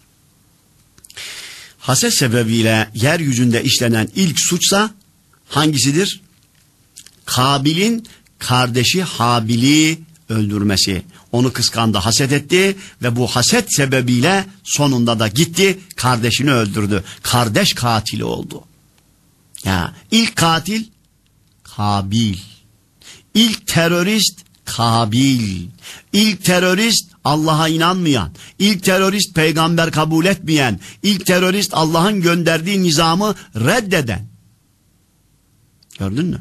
B: Haset sebebiyle yeryüzünde işlenen ilk suçsa hangisidir? Kabil'in kardeşi Habil'i öldürmesi. Onu kıskandı, haset etti ve bu haset sebebiyle sonunda da gitti, kardeşini öldürdü. Kardeş katili oldu. Ya ilk katil Kabil. İlk terörist Kabil. İlk terörist Allah'a inanmayan, ilk terörist peygamber kabul etmeyen, ilk terörist Allah'ın gönderdiği nizamı reddeden. Gördün mü?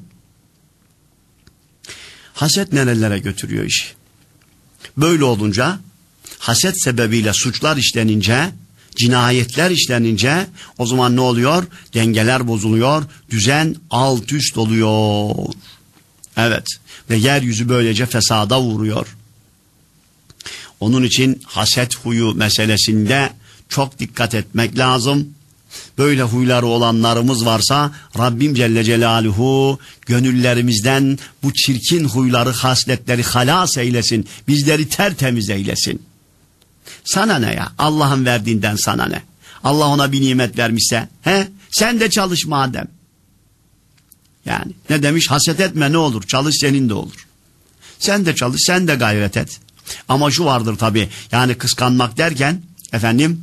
B: Haset nerelere götürüyor işi? Böyle olunca, haset sebebiyle suçlar işlenince, cinayetler işlenince, o zaman ne oluyor? Dengeler bozuluyor, düzen alt üst oluyor. Evet, ve yeryüzü böylece fesada uğruyor. Onun için haset huyu meselesinde çok dikkat etmek lazım. Böyle huyları olanlarımız varsa Rabbim Celle Celaluhu gönüllerimizden bu çirkin huyları, hasletleri halas eylesin. Bizleri tertemiz eylesin. Sana ne ya? Allah'ın verdiğinden sana ne? Allah ona bir nimet vermişse, he? Sen de çalış madem. Yani ne demiş? Haset etme ne olur? Çalış senin de olur. Sen de çalış, sen de gayret et. Ama şu vardır tabii. Yani kıskanmak derken efendim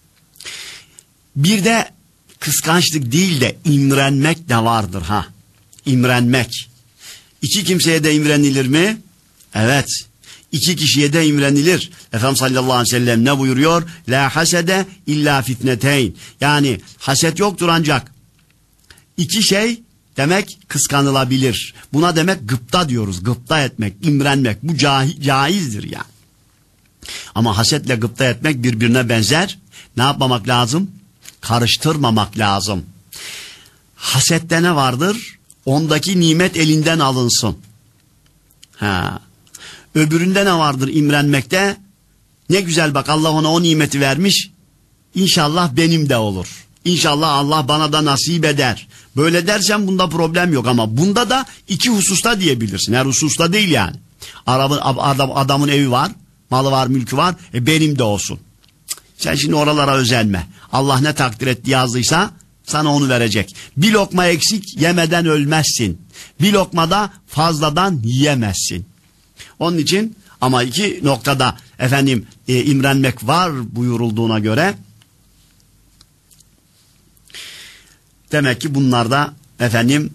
B: bir de kıskançlık değil de imrenmek de vardır ha. İmrenmek. İki kimseye de imrenilir mi? Evet. İki kişiye de imrenilir. Efendimiz sallallahu aleyhi ve sellem ne buyuruyor? La hasede illa fitneteyn. Yani haset yoktur ancak iki şey demek kıskanılabilir. Buna demek gıpta diyoruz. Gıpta etmek, imrenmek. Bu caiz, caizdir yani. Ama hasetle gıpta etmek birbirine benzer. Ne yapmamak lazım? Karıştırmamak lazım. Hasette ne vardır? Ondaki nimet elinden alınsın. Ha. Öbüründe ne vardır imrenmekte? Ne güzel bak, Allah ona o nimeti vermiş. İnşallah benim de olur. İnşallah Allah bana da nasip eder. Böyle dersen bunda problem yok, ama bunda da iki hususta diyebilirsin. Her hususta değil yani. Arabın, adam, adamın evi var, malı var, mülkü var. E benim de olsun. Sen şimdi oralara özenme. Allah ne takdir etti yazdıysa sana onu verecek. Bir lokma eksik yemeden ölmezsin. Bir lokmada fazladan yiyemezsin. Onun için ama iki noktada efendim e, imrenmek var buyurulduğuna göre demek ki bunlarda efendim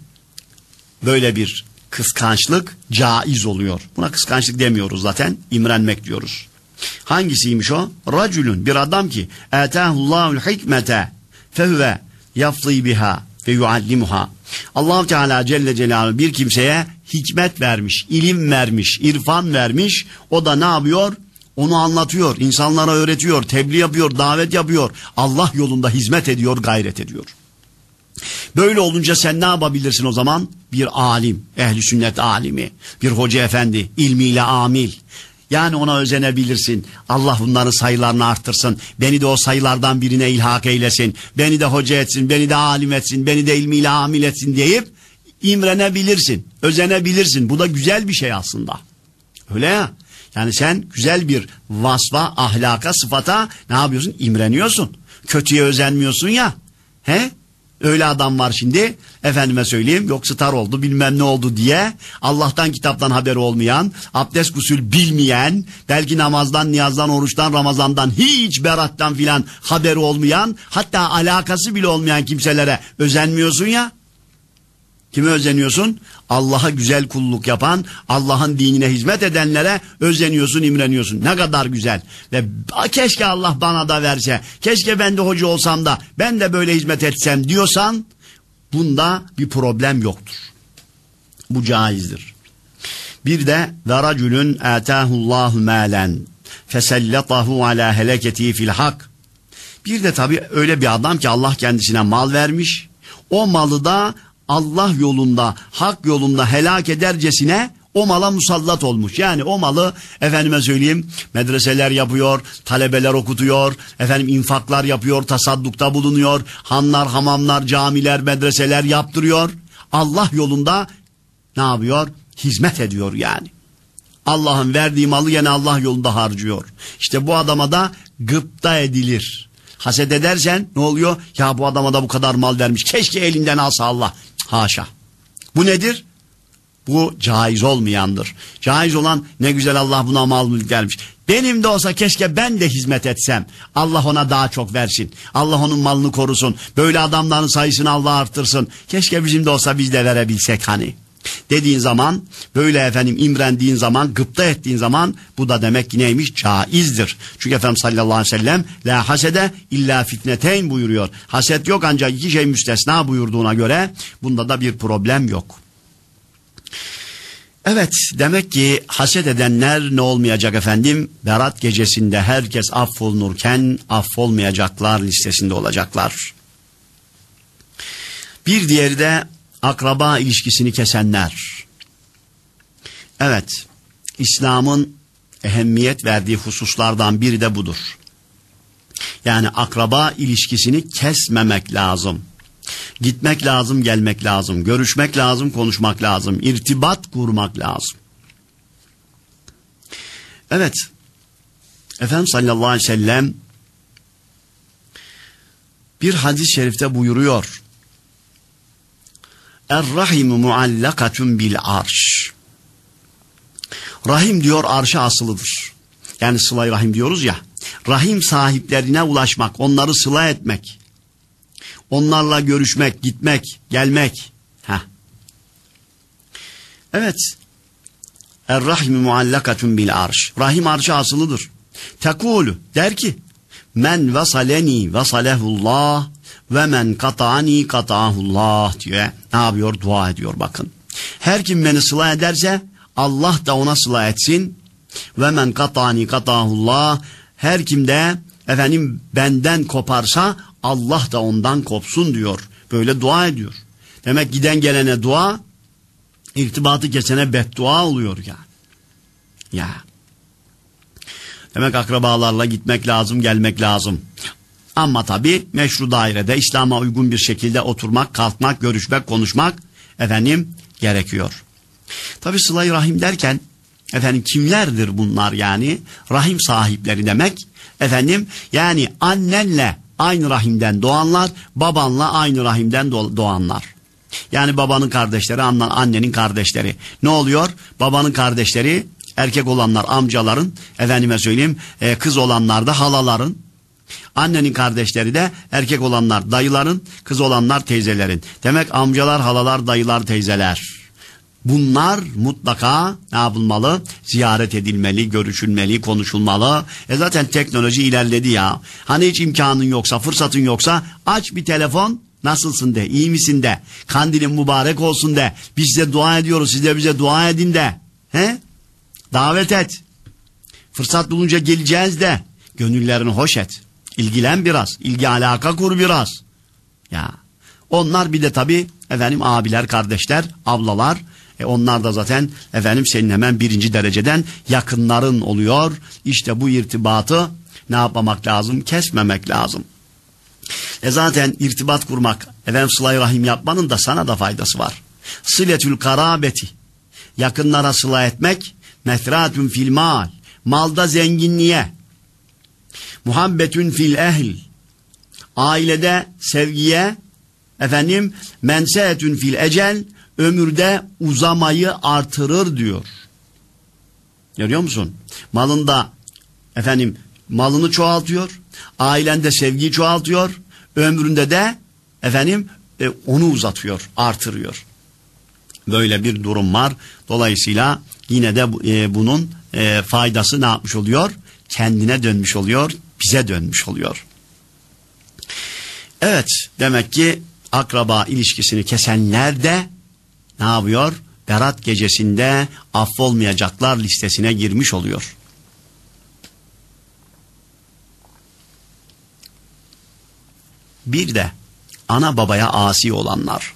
B: böyle bir kıskançlık caiz oluyor. Buna kıskançlık demiyoruz zaten, imrenmek diyoruz. Hangisiymiş o? Racülün, bir adam ki etâhullâhul hikmete fehuve yafzî biha ve yuallimuha. Allah Teala Celle Celaluhu bir kimseye hikmet vermiş, ilim vermiş, irfan vermiş. O da ne yapıyor? Onu anlatıyor, insanlara öğretiyor, tebliğ yapıyor, davet yapıyor. Allah yolunda hizmet ediyor, gayret ediyor. Böyle olunca sen ne yapabilirsin o zaman? Bir alim, ehli sünnet alimi, bir hoca efendi, ilmiyle amil. Yani ona özenebilirsin. Allah bunların sayılarını arttırsın. Beni de o sayılardan birine ilhak eylesin. Beni de hoca etsin, beni de alim etsin, beni de ilmiyle amil etsin deyip imrenebilirsin, özenebilirsin. Bu da güzel bir şey aslında. Öyle ya. Yani sen güzel bir vasfa, ahlaka, sıfata ne yapıyorsun? İmreniyorsun. Kötüye özenmiyorsun ya. He? Öyle adam var şimdi, efendime söyleyeyim, yok star oldu bilmem ne oldu diye Allah'tan kitaptan haberi olmayan, abdest gusül bilmeyen, belki namazdan, niyazdan, oruçtan, Ramazan'dan, hiç berattan filan haberi olmayan, hatta alakası bile olmayan kimselere özenmiyorsun ya. Kime özeniyorsun? Allah'a güzel kulluk yapan, Allah'ın dinine hizmet edenlere özeniyorsun, imreniyorsun. Ne kadar güzel. Ve keşke Allah bana da verse, keşke ben de hoca olsam da ben de böyle hizmet etsem diyorsan bunda bir problem yoktur. Bu caizdir. Bir de veracülün etâhullâhu mâlen feselletahu alâ heleketi fil hak. Bir de tabii öyle bir adam ki Allah kendisine mal vermiş. O malı da Allah yolunda, hak yolunda helak edercesine o mala musallat olmuş. Yani o malı efendime söyleyeyim medreseler yapıyor, talebeler okutuyor, efendim infaklar yapıyor, tasaddukta bulunuyor, hanlar, hamamlar, camiler, medreseler yaptırıyor. Allah yolunda ne yapıyor? Hizmet ediyor yani. Allah'ın verdiği malı yine Allah yolunda harcıyor. İşte bu adama da gıpta edilir. Haset edersen ne oluyor? Ya bu adama da bu kadar mal vermiş, keşke elinden alsa Allah. Haşa. Bu nedir? Bu caiz olmayandır. Caiz olan ne güzel Allah buna mal mülk vermiş. Benim de olsa keşke ben de hizmet etsem. Allah ona daha çok versin. Allah onun malını korusun. Böyle adamların sayısını Allah arttırsın. Keşke bizim de olsa biz de verebilsek hani. Dediğin zaman, böyle efendim imrendiğin zaman, gıpta ettiğin zaman bu da demek ki neymiş? Caizdir. Çünkü Efendimiz sallallahu aleyhi ve sellem la hasede illa fitneteyn buyuruyor. Haset yok ancak iki şey müstesna buyurduğuna göre bunda da bir problem yok. Evet, demek ki haset edenler ne olmayacak efendim? Berat gecesinde herkes affolunurken affolmayacaklar listesinde olacaklar. Bir diğeri de akraba ilişkisini kesenler. Evet, İslam'ın ehemmiyet verdiği hususlardan biri de budur. Yani akraba ilişkisini kesmemek lazım. Gitmek lazım, gelmek lazım, görüşmek lazım, konuşmak lazım, irtibat kurmak lazım. Evet, Efendimiz sallallahu aleyhi ve sellem bir hadis-i şerifte buyuruyor. Er-rahimu muallakatun bil arş. Rahim diyor arşa asılıdır. Yani sıla-i rahim diyoruz ya. Rahim sahiplerine ulaşmak, onları sıla etmek. Onlarla görüşmek, gitmek, gelmek. Heh. Evet. Er-rahim muallakatun bil arş. Rahim arşa asılıdır. Tekulu der ki men vasaleni vasalehullah ve men kata'ani kata'ahullah diye ne yapıyor? Dua ediyor bakın. Her kim beni sıla ederse Allah da ona sıla etsin. Ve men kata'ani kata'ahullah. Her kim de efendim benden koparsa Allah da ondan kopsun diyor. Böyle dua ediyor. Demek giden gelene dua, irtibatı kesene beddua oluyor yani. Ya. Demek akrabalarla gitmek lazım, gelmek lazım. Ama tabii meşru dairede İslam'a uygun bir şekilde oturmak, kalkmak, görüşmek, konuşmak efendim gerekiyor. Tabii sıla-i rahim derken efendim kimlerdir bunlar yani? Rahim sahipleri demek. Efendim yani annenle aynı rahimden doğanlar, babanla aynı rahimden doğanlar. Yani babanın kardeşleri, annenin kardeşleri. Ne oluyor? Babanın kardeşleri, erkek olanlar amcaların, efendime söyleyeyim, kız olanlar da halaların. Annenin kardeşleri de erkek olanlar dayıların, kız olanlar teyzelerin. Demek amcalar, halalar, dayılar, teyzeler. Bunlar mutlaka ne yapılmalı? Ziyaret edilmeli, görüşülmeli, konuşulmalı. E zaten teknoloji ilerledi ya. Hani hiç imkanın yoksa, fırsatın yoksa aç bir telefon, nasılsın de, iyi misin de, kandilin mübarek olsun de, biz size dua ediyoruz, siz de bize dua edin de. He? Davet et. Fırsat bulunca geleceğiz de. Gönüllerini hoş et. İlgilen biraz. İlgi alaka kur biraz. Ya. Onlar bir de tabii efendim abiler, kardeşler, ablalar. E onlar da zaten efendim senin hemen birinci dereceden yakınların oluyor. İşte bu irtibatı ne yapmamak lazım? Kesmemek lazım. E zaten irtibat kurmak, efendim sıla-i rahim yapmanın da sana da faydası var. Sıletül karabeti. Yakınlara sıla etmek, mefratun fil mal. Malda zenginliğe. Muhabbetün fil ehl. Ailede sevgiye, efendim menseetün fil ecel, ömürde uzamayı artırır diyor. Görüyor musun? Malında efendim malını çoğaltıyor, ailende sevgiyi çoğaltıyor, ömründe de efendim e, onu uzatıyor, artırıyor. Böyle bir durum var. Dolayısıyla yine de e, bunun e, faydası ne yapmış oluyor? Kendine dönmüş oluyor, bize dönmüş oluyor. Evet, demek ki akraba ilişkisini kesenler de ne yapıyor? Berat gecesinde affolmayacaklar listesine girmiş oluyor. Bir de ana babaya asi olanlar.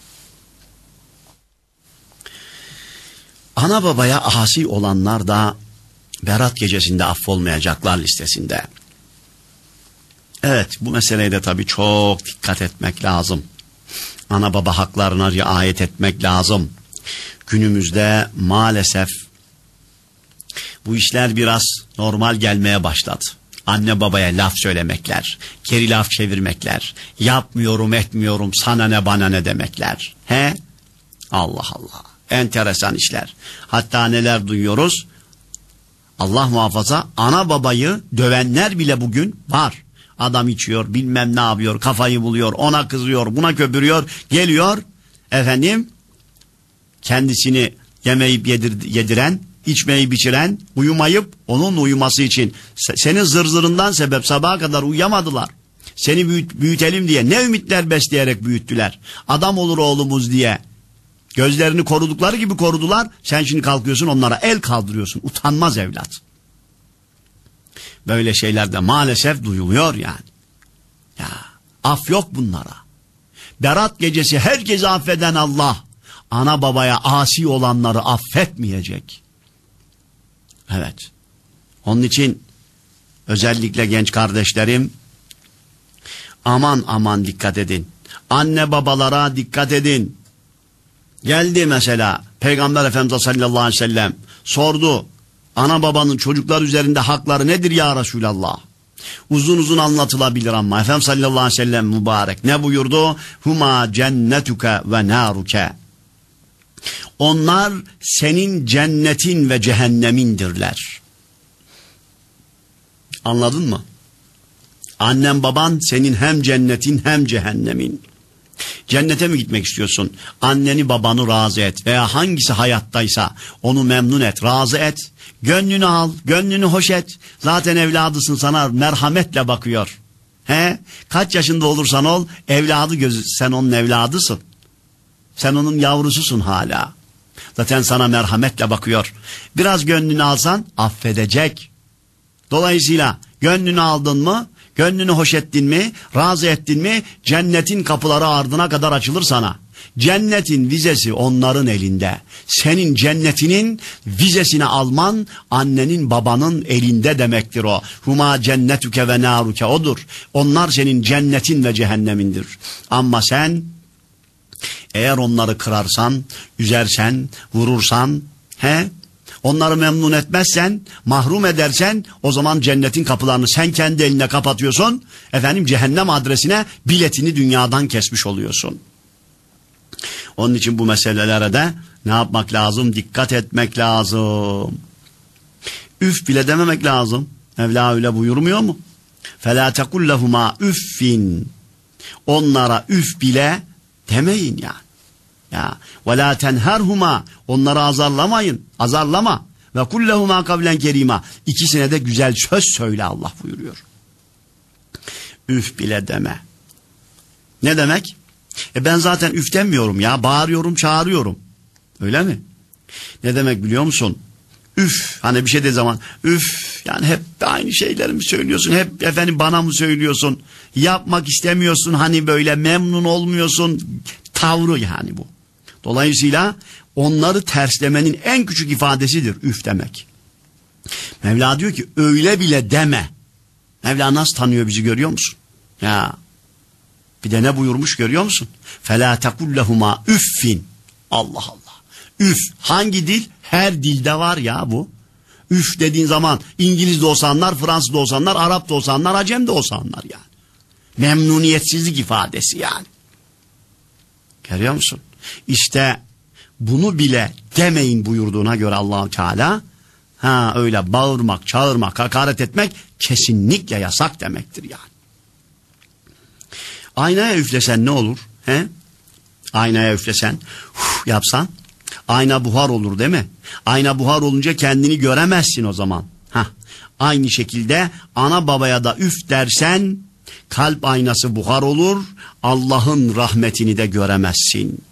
B: Ana babaya asi olanlar da Berat gecesinde affolmayacaklar listesinde. Evet, bu meseleye de tabii çok dikkat etmek lazım. Ana baba haklarına riayet etmek lazım. Günümüzde maalesef bu işler biraz normal gelmeye başladı. Anne babaya laf söylemekler, geri laf çevirmekler, yapmıyorum etmiyorum sana ne bana ne demekler. He? Allah Allah. Enteresan işler. Hatta neler duyuyoruz? Allah muhafaza, ana babayı dövenler bile bugün var. Adam içiyor, bilmem ne yapıyor, kafayı buluyor, ona kızıyor, buna köpürüyor, geliyor efendim kendisini yemeyip yedir, yediren, içmeyi biçiren, uyumayıp onun uyuması için senin zırzırından sebep sabaha kadar uyuyamadılar. Seni büyüt, büyütelim diye ne ümitler besleyerek büyüttüler. Adam olur oğlumuz diye gözlerini korudukları gibi korudular. Sen şimdi kalkıyorsun onlara el kaldırıyorsun. Utanmaz evlat. Böyle şeyler de maalesef duyuluyor yani. Ya, af yok bunlara. Berat gecesi herkesi affeden Allah, ana babaya asi olanları affetmeyecek. Evet. Onun için özellikle genç kardeşlerim, aman aman dikkat edin. Anne babalara dikkat edin. Geldi mesela Peygamber Efendimiz sallallahu aleyhi ve sellem sordu. Ana babanın çocuklar üzerinde hakları nedir ya Resulallah? Uzun uzun anlatılabilir ama Efendimiz sallallahu aleyhi ve sellem mübarek ne buyurdu? Huma cennetuke ve naruke. Onlar senin cennetin ve cehennemindirler. Anladın mı? Annen baban senin hem cennetin hem cehennemin. Cennete mi gitmek istiyorsun? Anneni babanı razı et veya hangisi hayattaysa onu memnun et, razı et. Gönlünü al, gönlünü hoş et. Zaten evladısın, sana merhametle bakıyor. He? Kaç yaşında olursan ol, evladı gözü, sen onun evladısın. Sen onun yavrususun hala. Zaten sana merhametle bakıyor. Biraz gönlünü alsan affedecek. Dolayısıyla gönlünü aldın mı, gönlünü hoş ettin mi, razı ettin mi, cennetin kapıları ardına kadar açılır sana. Cennetin vizesi onların elinde. Senin cennetinin vizesini alman annenin babanın elinde demektir o. Huma cennetüke ve naruke, odur. Onlar senin cennetin ve cehennemindir. Ama sen eğer onları kırarsan, üzersen, vurursan, he, onları memnun etmezsen, mahrum edersen, o zaman cennetin kapılarını sen kendi eline kapatıyorsun. Efendim, cehennem adresine biletini dünyadan kesmiş oluyorsun. Onun için bu meselelere de ne yapmak lazım? Dikkat etmek lazım. Üf bile dememek lazım. Mevla öyle buyurmuyor mu? فَلَا تَقُلْ لَهُمَا üffin. Onlara üf bile demeyin yani. Ya وَلَا تَنْهَرْهُمَا. Onları azarlamayın. Azarlama. Ve kullehuma kavlen kerima. İkisine de güzel söz söyle Allah buyuruyor. Üf bile deme. Ne demek? E ben zaten üf demiyorum ya. Bağırıyorum, çağırıyorum. Öyle mi? Ne demek biliyor musun? Üf. Hani bir şey dediği zaman üf. Yani hep aynı şeyleri mi söylüyorsun? Hep efendim bana mı söylüyorsun? Yapmak istemiyorsun. Hani böyle memnun olmuyorsun. Tavrı yani bu. Dolayısıyla onları terslemenin en küçük ifadesidir üf demek. Mevla diyor ki öyle bile deme. Mevla nasıl tanıyor bizi, görüyor musun? Ya bir de ne buyurmuş görüyor musun? فَلَا تَقُلْ لَهُمَا üffin. Allah Allah. Üf. Hangi dil? Her dilde var ya bu. Üf dediğin zaman İngiliz de olsanlar, Fransız da olsanlar, Arap da olsanlar, Acem de olsanlar yani. Memnuniyetsizlik ifadesi yani. Görüyor musun? İşte bunu bile demeyin buyurduğuna göre Allah-u Teala, ha öyle bağırmak, çağırmak, hakaret etmek kesinlikle yasak demektir yani. Aynaya üflesen ne olur? He? Aynaya üflesen, huh, yapsan, ayna buhar olur değil mi? Ayna buhar olunca kendini göremezsin o zaman. Hah. Aynı şekilde ana babaya da üf dersen, kalp aynası buhar olur, Allah'ın rahmetini de göremezsin.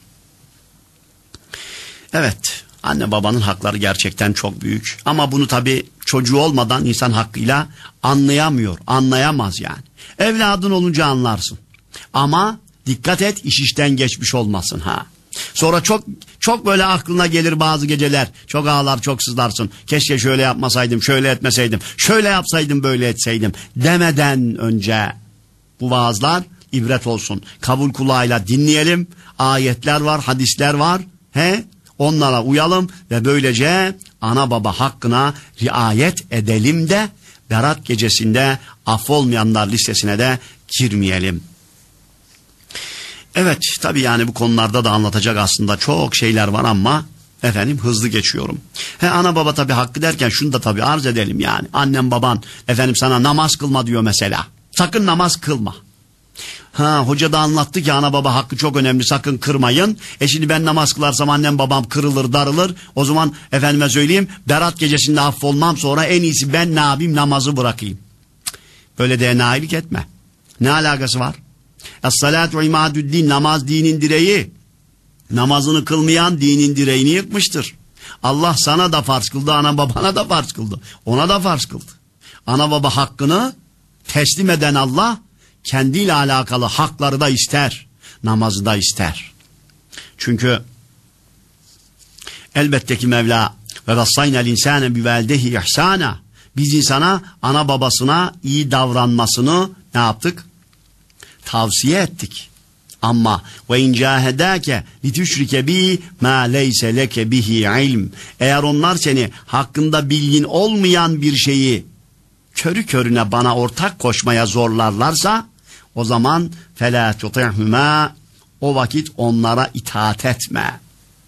B: Evet, anne babanın hakları gerçekten çok büyük. Ama bunu tabii çocuğu olmadan insan hakkıyla anlayamıyor, anlayamaz yani. Evladın olunca anlarsın. Ama dikkat et, iş işten geçmiş olmasın ha. Sonra çok çok böyle aklına gelir bazı geceler. Çok ağlar, çok sızlarsın. Keşke şöyle yapmasaydım, şöyle etmeseydim, şöyle yapsaydım, böyle etseydim demeden önce bu vaazlar ibret olsun. Kabul kulağıyla dinleyelim. Ayetler var, hadisler var. He? Onlara uyalım ve böylece ana baba hakkına riayet edelim de Berat gecesinde affolmayanlar listesine de girmeyelim. Evet, tabii yani bu konularda da anlatacak aslında çok şeyler var ama efendim hızlı geçiyorum. He, ana baba tabii hakkı derken şunu da tabii arz edelim yani. Annem baban efendim sana namaz kılma diyor mesela. Sakın namaz kılma. Ha, hoca da anlattı ki ana baba hakkı çok önemli, sakın kırmayın. E şimdi ben namaz kılarsam annem babam kırılır, darılır. O zaman efendime söyleyeyim, Berat gecesinde affolmam, sonra en iyisi ben ne yapayım, namazı bırakayım. Böyle de enayilik etme. Ne alakası var? Es-salatu imadü'd-din, namaz dinin direği. Namazını kılmayan dinin direğini yıkmıştır. Allah sana da farz kıldı, ana babana da farz kıldı. Ona da farz kıldı. Ana baba hakkını teslim eden Allah kendiyle alakalı hakları da ister. Namazı da ister. Çünkü elbette ki Mevla ve vassaynel insane biveldehi ihsana, biz insana ana babasına iyi davranmasını ne yaptık? Tavsiye ettik. Ama ve in cahedake litüşrike bi ma leyse leke bihi ilm, eğer onlar seni hakkında bilgin olmayan bir şeyi körü körüne bana ortak koşmaya zorlarlarsa, o zaman فَلَا تُطِعْهُمَا, o vakit onlara itaat etme.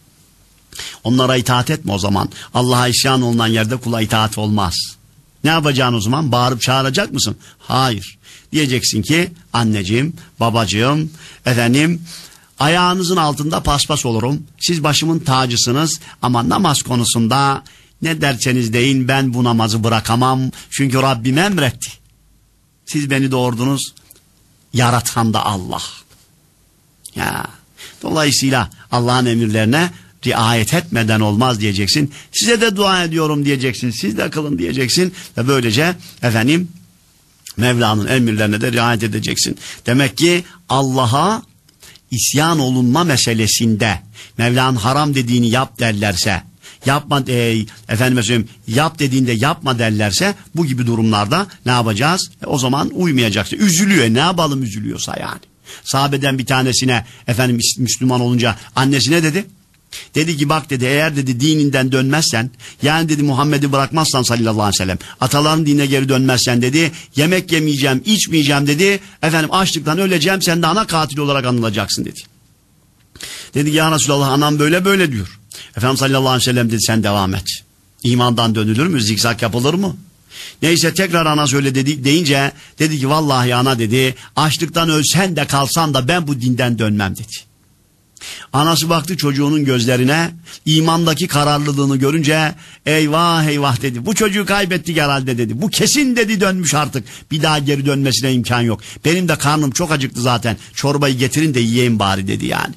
B: Onlara itaat etme o zaman. Allah'a isyan olunan yerde kula itaat olmaz. Ne yapacaksın o zaman? Bağırıp çağıracak mısın? Hayır. Diyeceksin ki anneciğim, babacığım, efendim ayağınızın altında paspas olurum. Siz başımın tacısınız ama namaz konusunda ne derseniz deyin ben bu namazı bırakamam. Çünkü Rabbim emretti. Siz beni doğurdunuz. Yaratan da Allah. Ya. Dolayısıyla Allah'ın emirlerine riayet etmeden olmaz diyeceksin. Size de dua ediyorum diyeceksin. Siz de kılın diyeceksin. Ve böylece efendim Mevla'nın emirlerine de riayet edeceksin. Demek ki Allah'a isyan olunma meselesinde Mevla'nın haram dediğini yap derlerse, yapma e, efendime söyleyeyim, yap dediğinde yapma derlerse bu gibi durumlarda ne yapacağız? E, o zaman uymayacaksın. Üzülüyor. Ne yapalım üzülüyorsa yani. Sahabeden bir tanesine efendim Müslüman olunca annesine dedi. Dedi ki bak dedi eğer dedi dininden dönmezsen yani dedi Muhammed'i bırakmazsan sallallahu aleyhi ve sellem ataların dinine geri dönmezsen dedi yemek yemeyeceğim içmeyeceğim dedi efendim açlıktan öleceğim sen de ana katil olarak anılacaksın dedi. Dedi ya Resulallah anam böyle böyle diyor. Efendim sallallahu aleyhi ve sellem dedi sen devam et. İmandan dönülür mü zikzak yapılır mı? Neyse tekrar ana söyle dedi, deyince dedi ki vallahi ana dedi açlıktan ölsen de kalsan da ben bu dinden dönmem dedi. Anası baktı çocuğunun gözlerine imandaki kararlılığını görünce eyvah eyvah dedi bu çocuğu kaybettik herhalde dedi. Bu kesin dedi dönmüş artık bir daha geri dönmesine imkan yok. Benim de karnım çok acıktı zaten çorbayı getirin de yiyeyim bari dedi yani.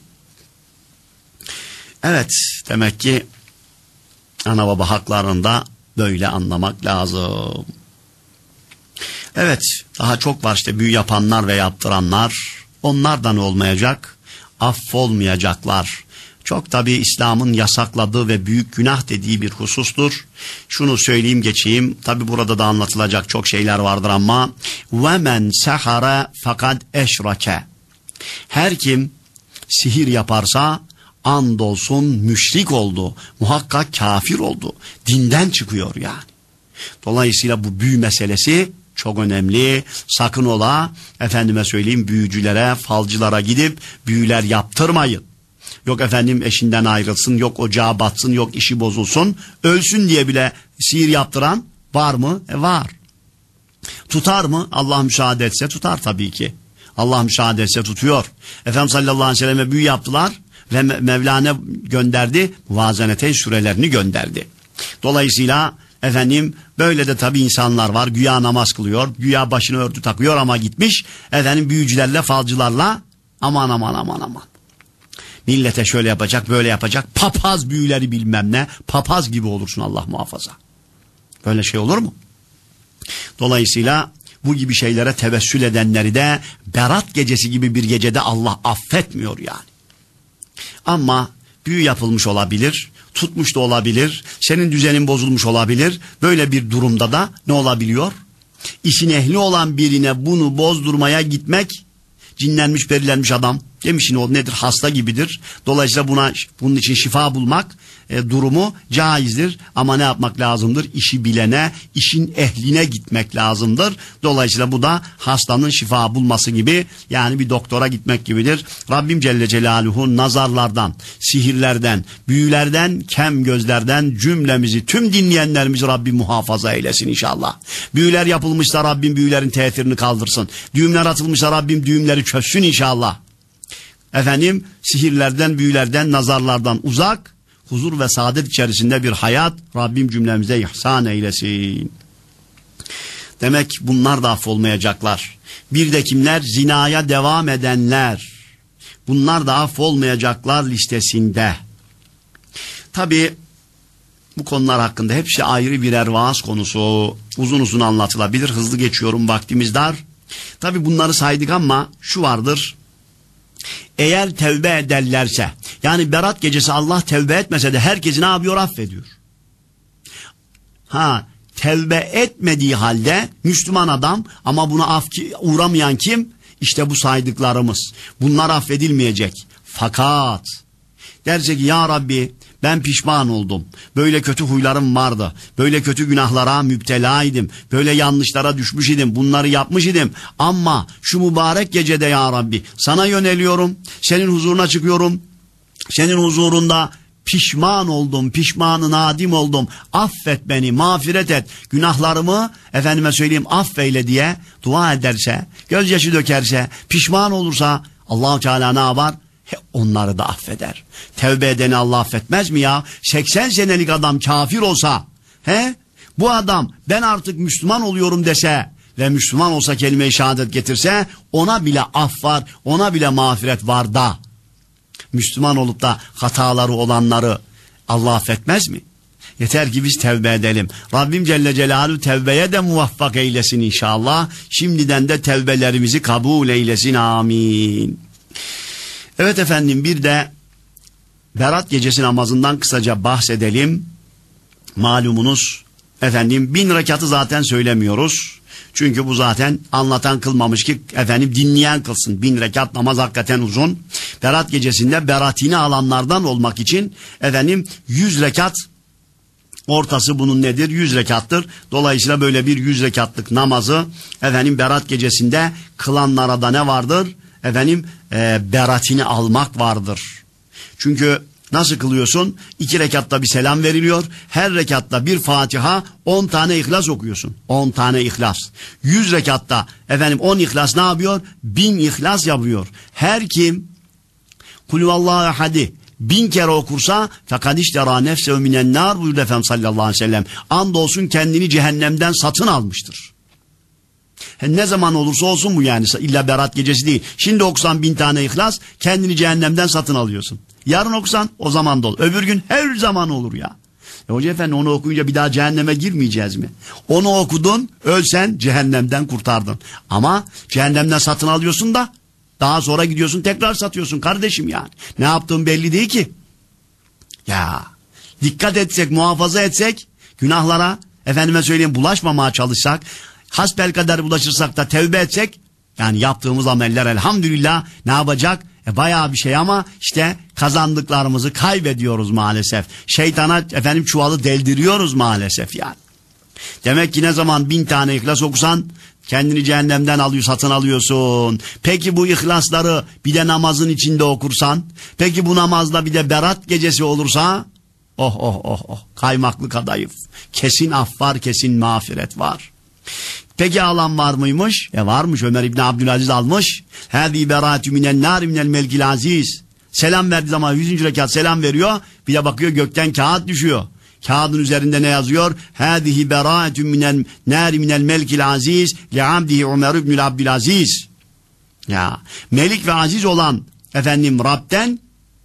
B: Evet demek ki ana baba haklarını da böyle anlamak lazım. Evet daha çok var işte büyü yapanlar ve yaptıranlar onlardan olmayacak. Affolmayacaklar. Çok tabi İslam'ın yasakladığı ve büyük günah dediği bir husustur. Şunu söyleyeyim geçeyim. Tabi burada da anlatılacak çok şeyler vardır ama وَمَنْ سَحَرَ فَقَدْ اَشْرَكَ her kim sihir yaparsa andolsun müşrik oldu. Muhakkak kafir oldu. Dinden çıkıyor yani. Dolayısıyla bu büyü meselesi çok önemli. Sakın ola efendime söyleyeyim büyücülere, falcılara gidip büyüler yaptırmayın. Yok efendim eşinden ayrılsın, yok ocağı batsın, yok işi bozulsun. Ölsün diye bile sihir yaptıran var mı? E var. Tutar mı? Allah müsaade etse tutar tabii ki. Allah müsaade etse tutuyor. Efendimiz sallallahu aleyhi ve selleme büyü yaptılar ve Mevlana gönderdi. Muvazenete sürelerini gönderdi. Dolayısıyla efendim böyle de tabii insanlar var. Güya namaz kılıyor. Güya başına örtü takıyor ama gitmiş. Efendim büyücülerle, falcılarla aman aman aman aman. Millete şöyle yapacak, böyle yapacak. Papaz büyüleri bilmem ne. Papaz gibi olursun Allah muhafaza. Böyle şey olur mu? Dolayısıyla bu gibi şeylere tevessül edenleri de Berat gecesi gibi bir gecede Allah affetmiyor yani. Ama büyü yapılmış olabilir, tutmuş da olabilir, senin düzenin bozulmuş olabilir. Böyle bir durumda da ne olabiliyor? İşin ehli olan birine bunu bozdurmaya gitmek, cinlenmiş, perilenmiş adam demişin o nedir? Hasta gibidir. Dolayısıyla buna bunun için şifa bulmak e, durumu caizdir. Ama ne yapmak lazımdır? İşi bilene, işin ehline gitmek lazımdır. Dolayısıyla bu da hastanın şifa bulması gibi yani bir doktora gitmek gibidir. Rabbim Celle Celaluhu nazarlardan, sihirlerden, büyülerden, kem gözlerden cümlemizi, tüm dinleyenlerimizi Rabbim muhafaza eylesin inşallah. Büyüler yapılmışsa Rabbim büyülerin tesirini kaldırsın. Düğümler atılmışsa Rabbim düğümleri çözsün inşallah. Efendim sihirlerden, büyülerden, nazarlardan uzak, huzur ve saadet içerisinde bir hayat Rabbim cümlemize ihsan eylesin. Demek bunlar da affolmayacaklar. Bir de kimler? Zinaya devam edenler. Bunlar da affolmayacaklar listesinde. Tabi bu konular hakkında hepsi ayrı birer vaaz konusu. Uzun uzun anlatılabilir. Hızlı geçiyorum, vaktimiz dar. Tabi bunları saydık ama şu vardır. Eğer tevbe ederlerse, yani Berat gecesi Allah tevbe etmese de herkesi ne yapıyor? Affediyor. Ha, tevbe etmediği halde Müslüman adam ama buna af uğramayan kim? İşte bu saydıklarımız. Bunlar affedilmeyecek. Fakat derse ki ya Rabbi ben pişman oldum. Böyle kötü huylarım vardı. Böyle kötü günahlara müptela idim. Böyle yanlışlara düşmüş idim. Bunları yapmış idim. Ama şu mübarek gecede ya Rabbi sana yöneliyorum. Senin huzuruna çıkıyorum. Senin huzurunda pişman oldum. Pişmanı nadim oldum. Affet beni, mağfiret et. Günahlarımı efendime söyleyeyim affeyle diye dua ederse, gözyaşı dökerse, pişman olursa Allah-u Teala ne yapar? onları da affeder. Tevbe edeni Allah affetmez mi ya? seksen senelik adam kafir olsa, he? Bu adam ben artık Müslüman oluyorum dese ve Müslüman olsa, kelime-i şehadet getirse, ona bile af var, ona bile mağfiret var da, Müslüman olup da hataları olanları Allah affetmez mi? Yeter ki biz tevbe edelim. Rabbim Celle Celaluhu tevbeye de muvaffak eylesin inşallah. Şimdiden de tevbelerimizi kabul eylesin, amin. Evet efendim, bir de Berat gecesi namazından kısaca bahsedelim. Malumunuz efendim, bin rekatı zaten söylemiyoruz. Çünkü bu zaten anlatan kılmamış ki efendim dinleyen kılsın. Bin rekat namaz hakikaten uzun. Berat gecesinde beratini alanlardan olmak için efendim yüz rekat, ortası bunun nedir? yüz rekattır. Dolayısıyla böyle bir yüz rekatlık namazı efendim Berat gecesinde kılanlara da ne vardır? Efendim e, beratini almak vardır. Çünkü nasıl kılıyorsun? İki rekatta bir selam veriliyor. Her rekatta bir Fatiha, on tane İhlas okuyorsun. On tane İhlas. Yüz rekatta efendim on İhlas ne yapıyor? Bin İhlas yapıyor. Her kim Kulüvallahu ehadi bin kere okursa fakat iştera nefsehu minen nar buyurdu Efendimiz sallallahu aleyhi ve sellem. Andolsun kendini cehennemden satın almıştır. He, ne zaman olursa olsun bu yani. İlla Berat gecesi değil. Şimdi okusan bin tane İhlas, kendini cehennemden satın alıyorsun. Yarın okusan o zaman da olur. Öbür gün her zaman olur ya. E Hoca efendi, onu okuyunca bir daha cehenneme girmeyeceğiz mi? Onu okudun, ölsen cehennemden kurtardın. Ama cehennemden satın alıyorsun da daha sonra gidiyorsun tekrar satıyorsun kardeşim yani. Ne yaptığın belli değil ki. Ya dikkat etsek, muhafaza etsek, günahlara efendime söyleyeyim bulaşmamaya çalışsak, hasbelkader bulaşırsak da tevbe etsek, yani yaptığımız ameller elhamdülillah ne yapacak? E bayağı bir şey ama işte kazandıklarımızı kaybediyoruz maalesef. Şeytana efendim çuvalı deldiriyoruz maalesef yani. Demek ki ne zaman bin tane İhlas okusan kendini cehennemden alıyor, satın alıyorsun. Peki bu İhlasları bir de namazın içinde okursan, peki bu namazda bir de Berat gecesi olursa, oh oh oh oh, kaymaklı kadayıf. Kesin af var, kesin mağfiret var. Peki alan var mıymış? E varmış. Ömer İbni Abdülaziz almış. Hâzî berâtü minen nâri minel melkil aziz. Selam verdiği zaman yüzüncü rekat selam veriyor. Bir de bakıyor gökten kağıt düşüyor. Kağıdın üzerinde ne yazıyor? Hâzihi berâtü minen nâri minel melkil aziz li abdihi Ömer İbni Abdülaziz. Ya melik ve aziz olan efendim Rab'den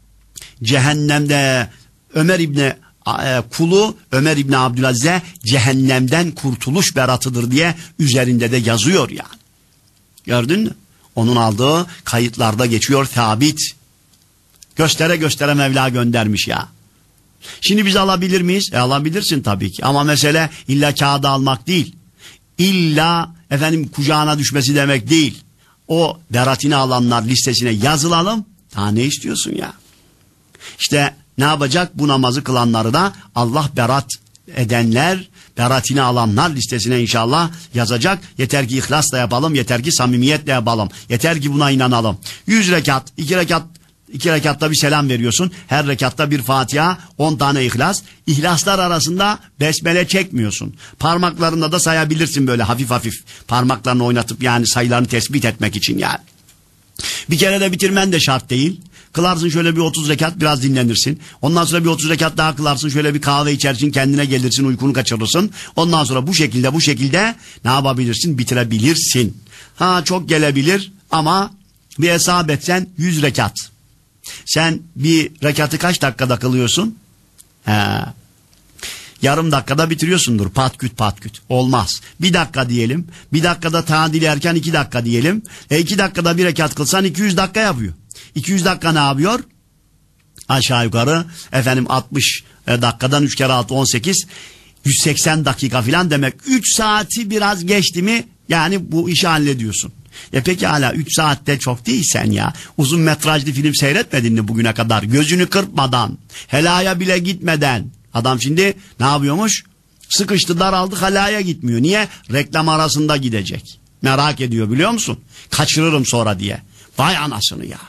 B: cehennemde Ömer İbni kulu Ömer İbni Abdülaziz'e cehennemden kurtuluş beratıdır diye üzerinde de yazıyor yani. Gördün mü? Onun aldığı kayıtlarda geçiyor, sabit. Göstere göstere Mevla göndermiş ya. Şimdi biz alabilir miyiz? E alabilirsin tabii ki. Ama mesele illa kağıda almak değil. İlla efendim kucağına düşmesi demek değil. O beratini alanlar listesine yazılalım. Daha ne istiyorsun ya? İşte ne yapacak? Bu namazı kılanları da Allah berat edenler, beratini alanlar listesine inşallah yazacak. Yeter ki ihlasla yapalım, yeter ki samimiyetle yapalım. Yeter ki buna inanalım. Yüz rekat, iki rekat, iki rekatta bir selam veriyorsun. Her rekatta bir Fatiha, on tane İhlas. İhlaslar arasında besmele çekmiyorsun. Parmaklarında da sayabilirsin böyle hafif hafif. Parmaklarını oynatıp yani sayılarını tespit etmek için yani. Bir kere de bitirmen de şart değil. Kılarsın şöyle bir otuz rekat, biraz dinlenirsin. Ondan sonra bir otuz rekat daha kılarsın. Şöyle bir kahve içersin, kendine gelirsin, uykunu kaçırırsın. Ondan sonra bu şekilde bu şekilde ne yapabilirsin? Bitirebilirsin. Ha çok gelebilir ama bir hesap etsen yüz rekat. Sen bir rekatı kaç dakikada kılıyorsun? He. Yarım dakikada bitiriyorsundur. Patküt patküt. Olmaz. Bir dakika diyelim. Bir dakikada tadil erken iki dakika diyelim. E iki dakikada bir rekat kılsan iki yüz dakika yapıyor. iki yüz dakika ne yapıyor? Aşağı yukarı efendim altmış dakikadan üç kere altı on sekiz, yüz seksen dakika filan demek. üç saati biraz geçti mi yani bu işi hallediyorsun. E peki hala üç saatte çok değil sen ya. Uzun metrajlı film seyretmedin mi bugüne kadar? Gözünü kırpmadan, helaya bile gitmeden. Adam şimdi ne yapıyormuş? Sıkıştı, daraldı, halaya gitmiyor. Niye? Reklam arasında gidecek. Merak ediyor biliyor musun? Kaçırırım sonra diye. Vay anasını ya.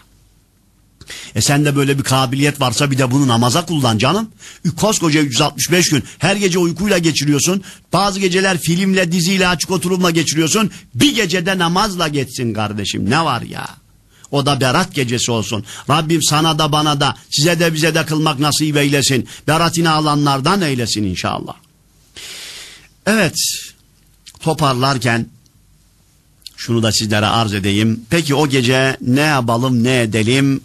B: E sende böyle bir kabiliyet varsa bir de bunu namaza kullan canım. Koskoca üç yüz altmış beş gün her gece uykuyla geçiriyorsun. Bazı geceler filmle, diziyle, açık oturumla geçiriyorsun. Bir gecede namazla geçsin kardeşim. Ne var ya? O da berat gecesi olsun. Rabbim sana da bana da size de bize de kılmak nasip eylesin. Beratini alanlardan eylesin inşallah. Evet, toparlarken şunu da sizlere arz edeyim. Peki o gece ne yapalım, ne edelim?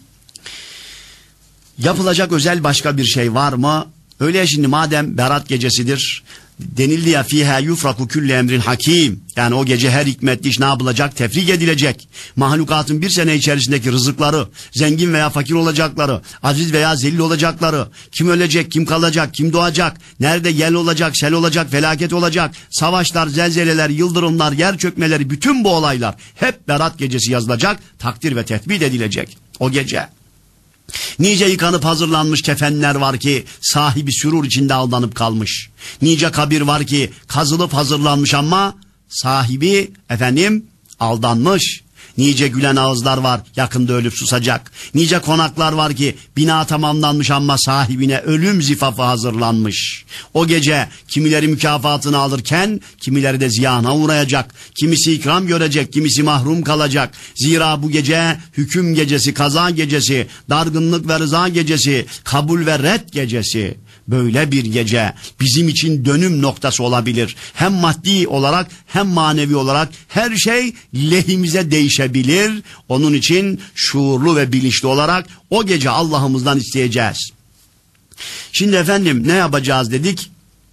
B: Yapılacak özel başka bir şey var mı? Öyle şimdi madem berat gecesidir, denildi ya fiha yufraku kulli emrin hakim. Yani o gece her hikmetli iş ne yapılacak? Tefrik edilecek. Mahlukatın bir sene içerisindeki rızıkları, zengin veya fakir olacakları, aziz veya zelil olacakları, kim ölecek, kim kalacak, kim doğacak, nerede yel olacak, sel olacak, felaket olacak, savaşlar, zelzeleler, yıldırımlar, yer çökmeleri, bütün bu olaylar hep berat gecesi yazılacak, takdir ve tethbit edilecek o gece. Nice yıkanıp hazırlanmış kefenler var ki sahibi sürur içinde aldanıp kalmış. Nice kabir var ki kazılıp hazırlanmış ama sahibi efendim aldanmış. Nice gülen ağızlar var yakında ölüp susacak. Nice konaklar var ki bina tamamlanmış ama sahibine ölüm zifafı hazırlanmış. O gece kimileri mükafatını alırken kimileri de ziyana uğrayacak. Kimisi ikram görecek, kimisi mahrum kalacak. Zira bu gece hüküm gecesi, kaza gecesi, dargınlık ve rıza gecesi, kabul ve red gecesi. Böyle bir gece bizim için dönüm noktası olabilir. Hem maddi olarak hem manevi olarak her şey lehimize değişebilir. Onun için şuurlu ve bilinçli olarak o gece Allah'ımızdan isteyeceğiz. Şimdi efendim ne yapacağız dedik?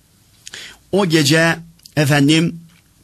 B: O gece efendim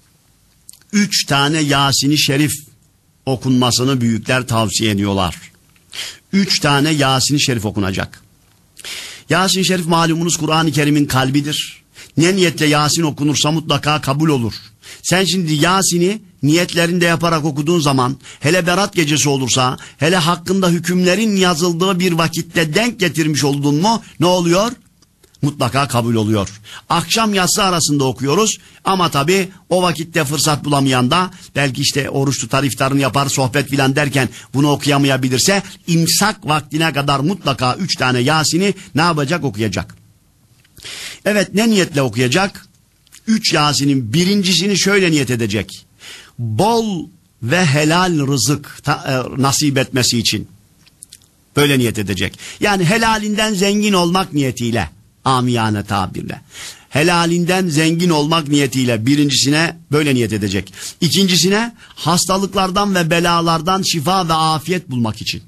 B: üç tane Yasin-i Şerif okunmasını büyükler tavsiye ediyorlar. Üç tane Yasin-i Şerif okunacak. Yasin-i Şerif malumunuz Kur'an-ı Kerim'in kalbidir. Ne niyetle Yasin okunursa mutlaka kabul olur. Sen şimdi Yasin'i niyetlerinde yaparak okuduğun zaman, hele berat gecesi olursa, hele hakkında hükümlerin yazıldığı bir vakitte denk getirmiş oldun mu ne oluyor? Mutlaka kabul oluyor. Akşam yatsı arasında okuyoruz ama tabii o vakitte fırsat bulamayan da belki işte oruç tutar, iftarını yapar, sohbet filan derken bunu okuyamayabilirse imsak vaktine kadar mutlaka üç tane Yasin'i ne yapacak? Okuyacak. Evet, ne niyetle okuyacak? Üç Yasin'in birincisini şöyle niyet edecek. Bol ve helal rızık ta, e, nasip etmesi için. Böyle niyet edecek. Yani helalinden zengin olmak niyetiyle. Amiyane tabirle. Helalinden zengin olmak niyetiyle birincisine böyle niyet edecek. İkincisine hastalıklardan ve belalardan şifa ve afiyet bulmak için.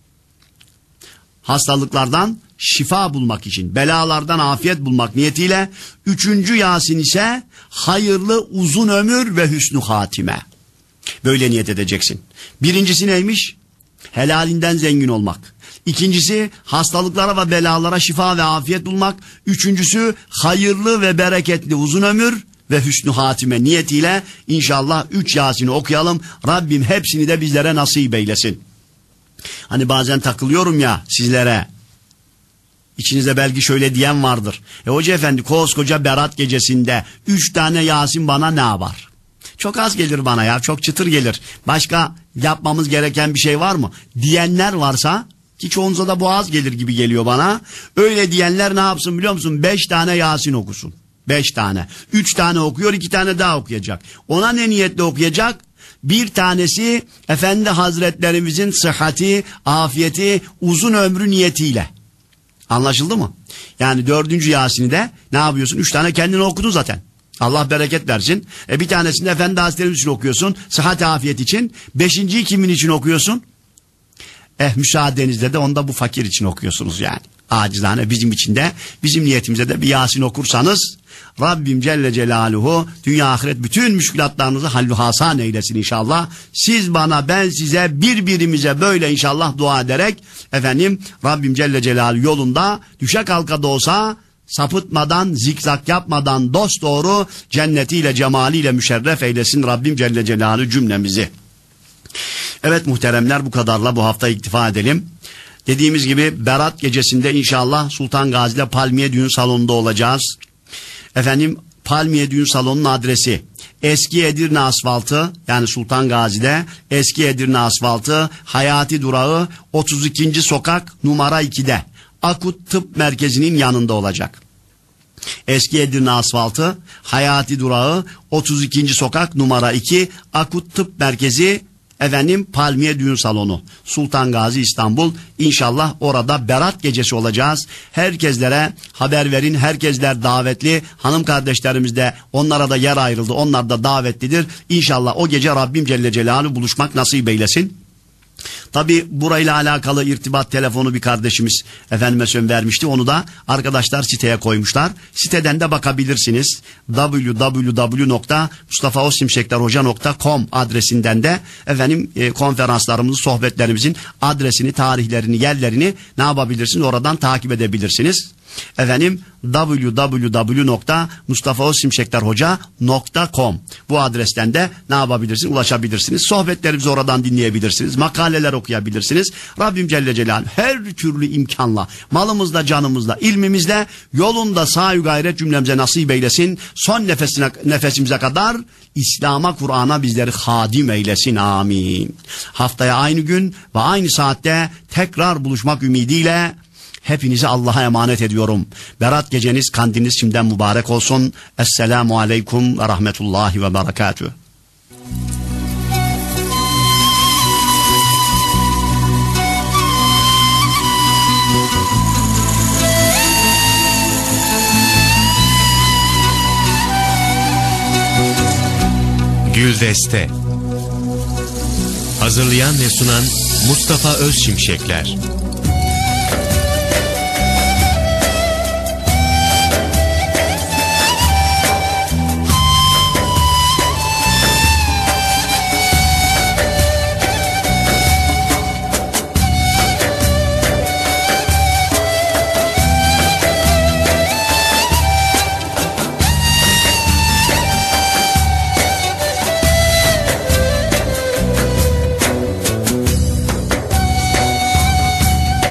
B: Hastalıklardan şifa bulmak için, belalardan afiyet bulmak niyetiyle. Üçüncü Yasin ise hayırlı uzun ömür ve hüsnü hatime. Böyle niyet edeceksin. Birincisi neymiş? Helalinden zengin olmak. İkincisi hastalıklara ve belalara şifa ve afiyet bulmak. Üçüncüsü hayırlı ve bereketli uzun ömür ve hüsnü hatime niyetiyle inşallah üç Yasin'i okuyalım. Rabbim hepsini de bizlere nasip eylesin. Hani bazen takılıyorum ya sizlere. İçinizde belki şöyle diyen vardır. E hoca efendi koskoca berat gecesinde üç tane Yasin bana ne yapar? Çok az gelir bana ya, çok çıtır gelir. Başka yapmamız gereken bir şey var mı? Diyenler varsa, ki çoğunuza da bu az gelir gibi geliyor bana. Öyle diyenler ne yapsın biliyor musun? Beş tane Yasin okusun. Beş tane. Üç tane okuyor, iki tane daha okuyacak. Ona ne niyetle okuyacak? Bir tanesi Efendi Hazretlerimizin sıhhati, afiyeti, uzun ömrü niyetiyle. Anlaşıldı mı? Yani dördüncü Yasin'i de ne yapıyorsun? Üç tane kendine okudun zaten. Allah bereket versin. E bir tanesini Efendi Hazretlerimiz için okuyorsun. Sıhhat, afiyet için. Beşinciyi kimin için okuyorsun? Eh müsaadenizle de onda bu fakir için okuyorsunuz yani. Acizane bizim için de, bizim niyetimize de bir Yasin okursanız Rabbim Celle Celaluhu dünya ahiret bütün müşkülatlarınızı hallü hasan eylesin inşallah. Siz bana, ben size, birbirimize böyle inşallah dua ederek efendim Rabbim Celle Celaluhu yolunda düşe kalka da olsa sapıtmadan, zikzak yapmadan dosdoğru cennetiyle, cemaliyle müşerref eylesin Rabbim Celle Celaluhu cümlemizi. Evet muhteremler, bu kadarla bu hafta iktifa edelim. Dediğimiz gibi berat gecesinde inşallah Sultan Gazi'de Palmiye Düğün Salonu'nda olacağız. Efendim Palmiye Düğün Salonu'nun adresi Eski Edirne Asfaltı, yani Sultan Gazi'de Eski Edirne Asfaltı Hayati Durağı otuz ikinci sokak numara ikide Akut Tıp Merkezi'nin yanında olacak. Eski Edirne Asfaltı Hayati Durağı otuz ikinci sokak numara iki Akut Tıp Merkezi efendim Palmiye Düğün Salonu, Sultan Gazi, İstanbul. İnşallah orada berat gecesi olacağız. Herkeslere haber verin. Herkesler davetli. Hanım kardeşlerimiz de, onlara da yer ayrıldı. Onlar da davetlidir. İnşallah o gece Rabbim Celle Celaluhu buluşmak nasip eylesin. Tabi burayla alakalı irtibat telefonu bir kardeşimiz efendime söyleyeyim vermişti. Onu da arkadaşlar siteye koymuşlar. Siteden de bakabilirsiniz. double-u double-u double-u nokta mustafa özsimşekler hoca nokta com adresinden de efendim e, konferanslarımızın, sohbetlerimizin adresini, tarihlerini, yerlerini ne yapabilirsiniz? Oradan takip edebilirsiniz. Efendim double-u double-u double-u nokta mustafa özsimşekler hoca nokta com bu adresten de ne yapabilirsiniz? Ulaşabilirsiniz. Sohbetlerimizi oradan dinleyebilirsiniz. Makaleler okuyabilirsiniz. Rabbim Celle Celaluhu her türlü imkanla, malımızla, canımızla, ilmimizle, yolunda sahi gayret cümlemize nasip eylesin. Son nefesine, nefesimize kadar İslam'a, Kur'an'a bizleri hadim eylesin. Amin. Haftaya aynı gün ve aynı saatte tekrar buluşmak ümidiyle hepinizi Allah'a emanet ediyorum. Berat geceniz, kandiliniz şimdiden mübarek olsun. Esselamu aleyküm ve rahmetullahi ve berekatühü.
A: Güldeste. Hazırlayan ve sunan Mustafa Özşimşekler.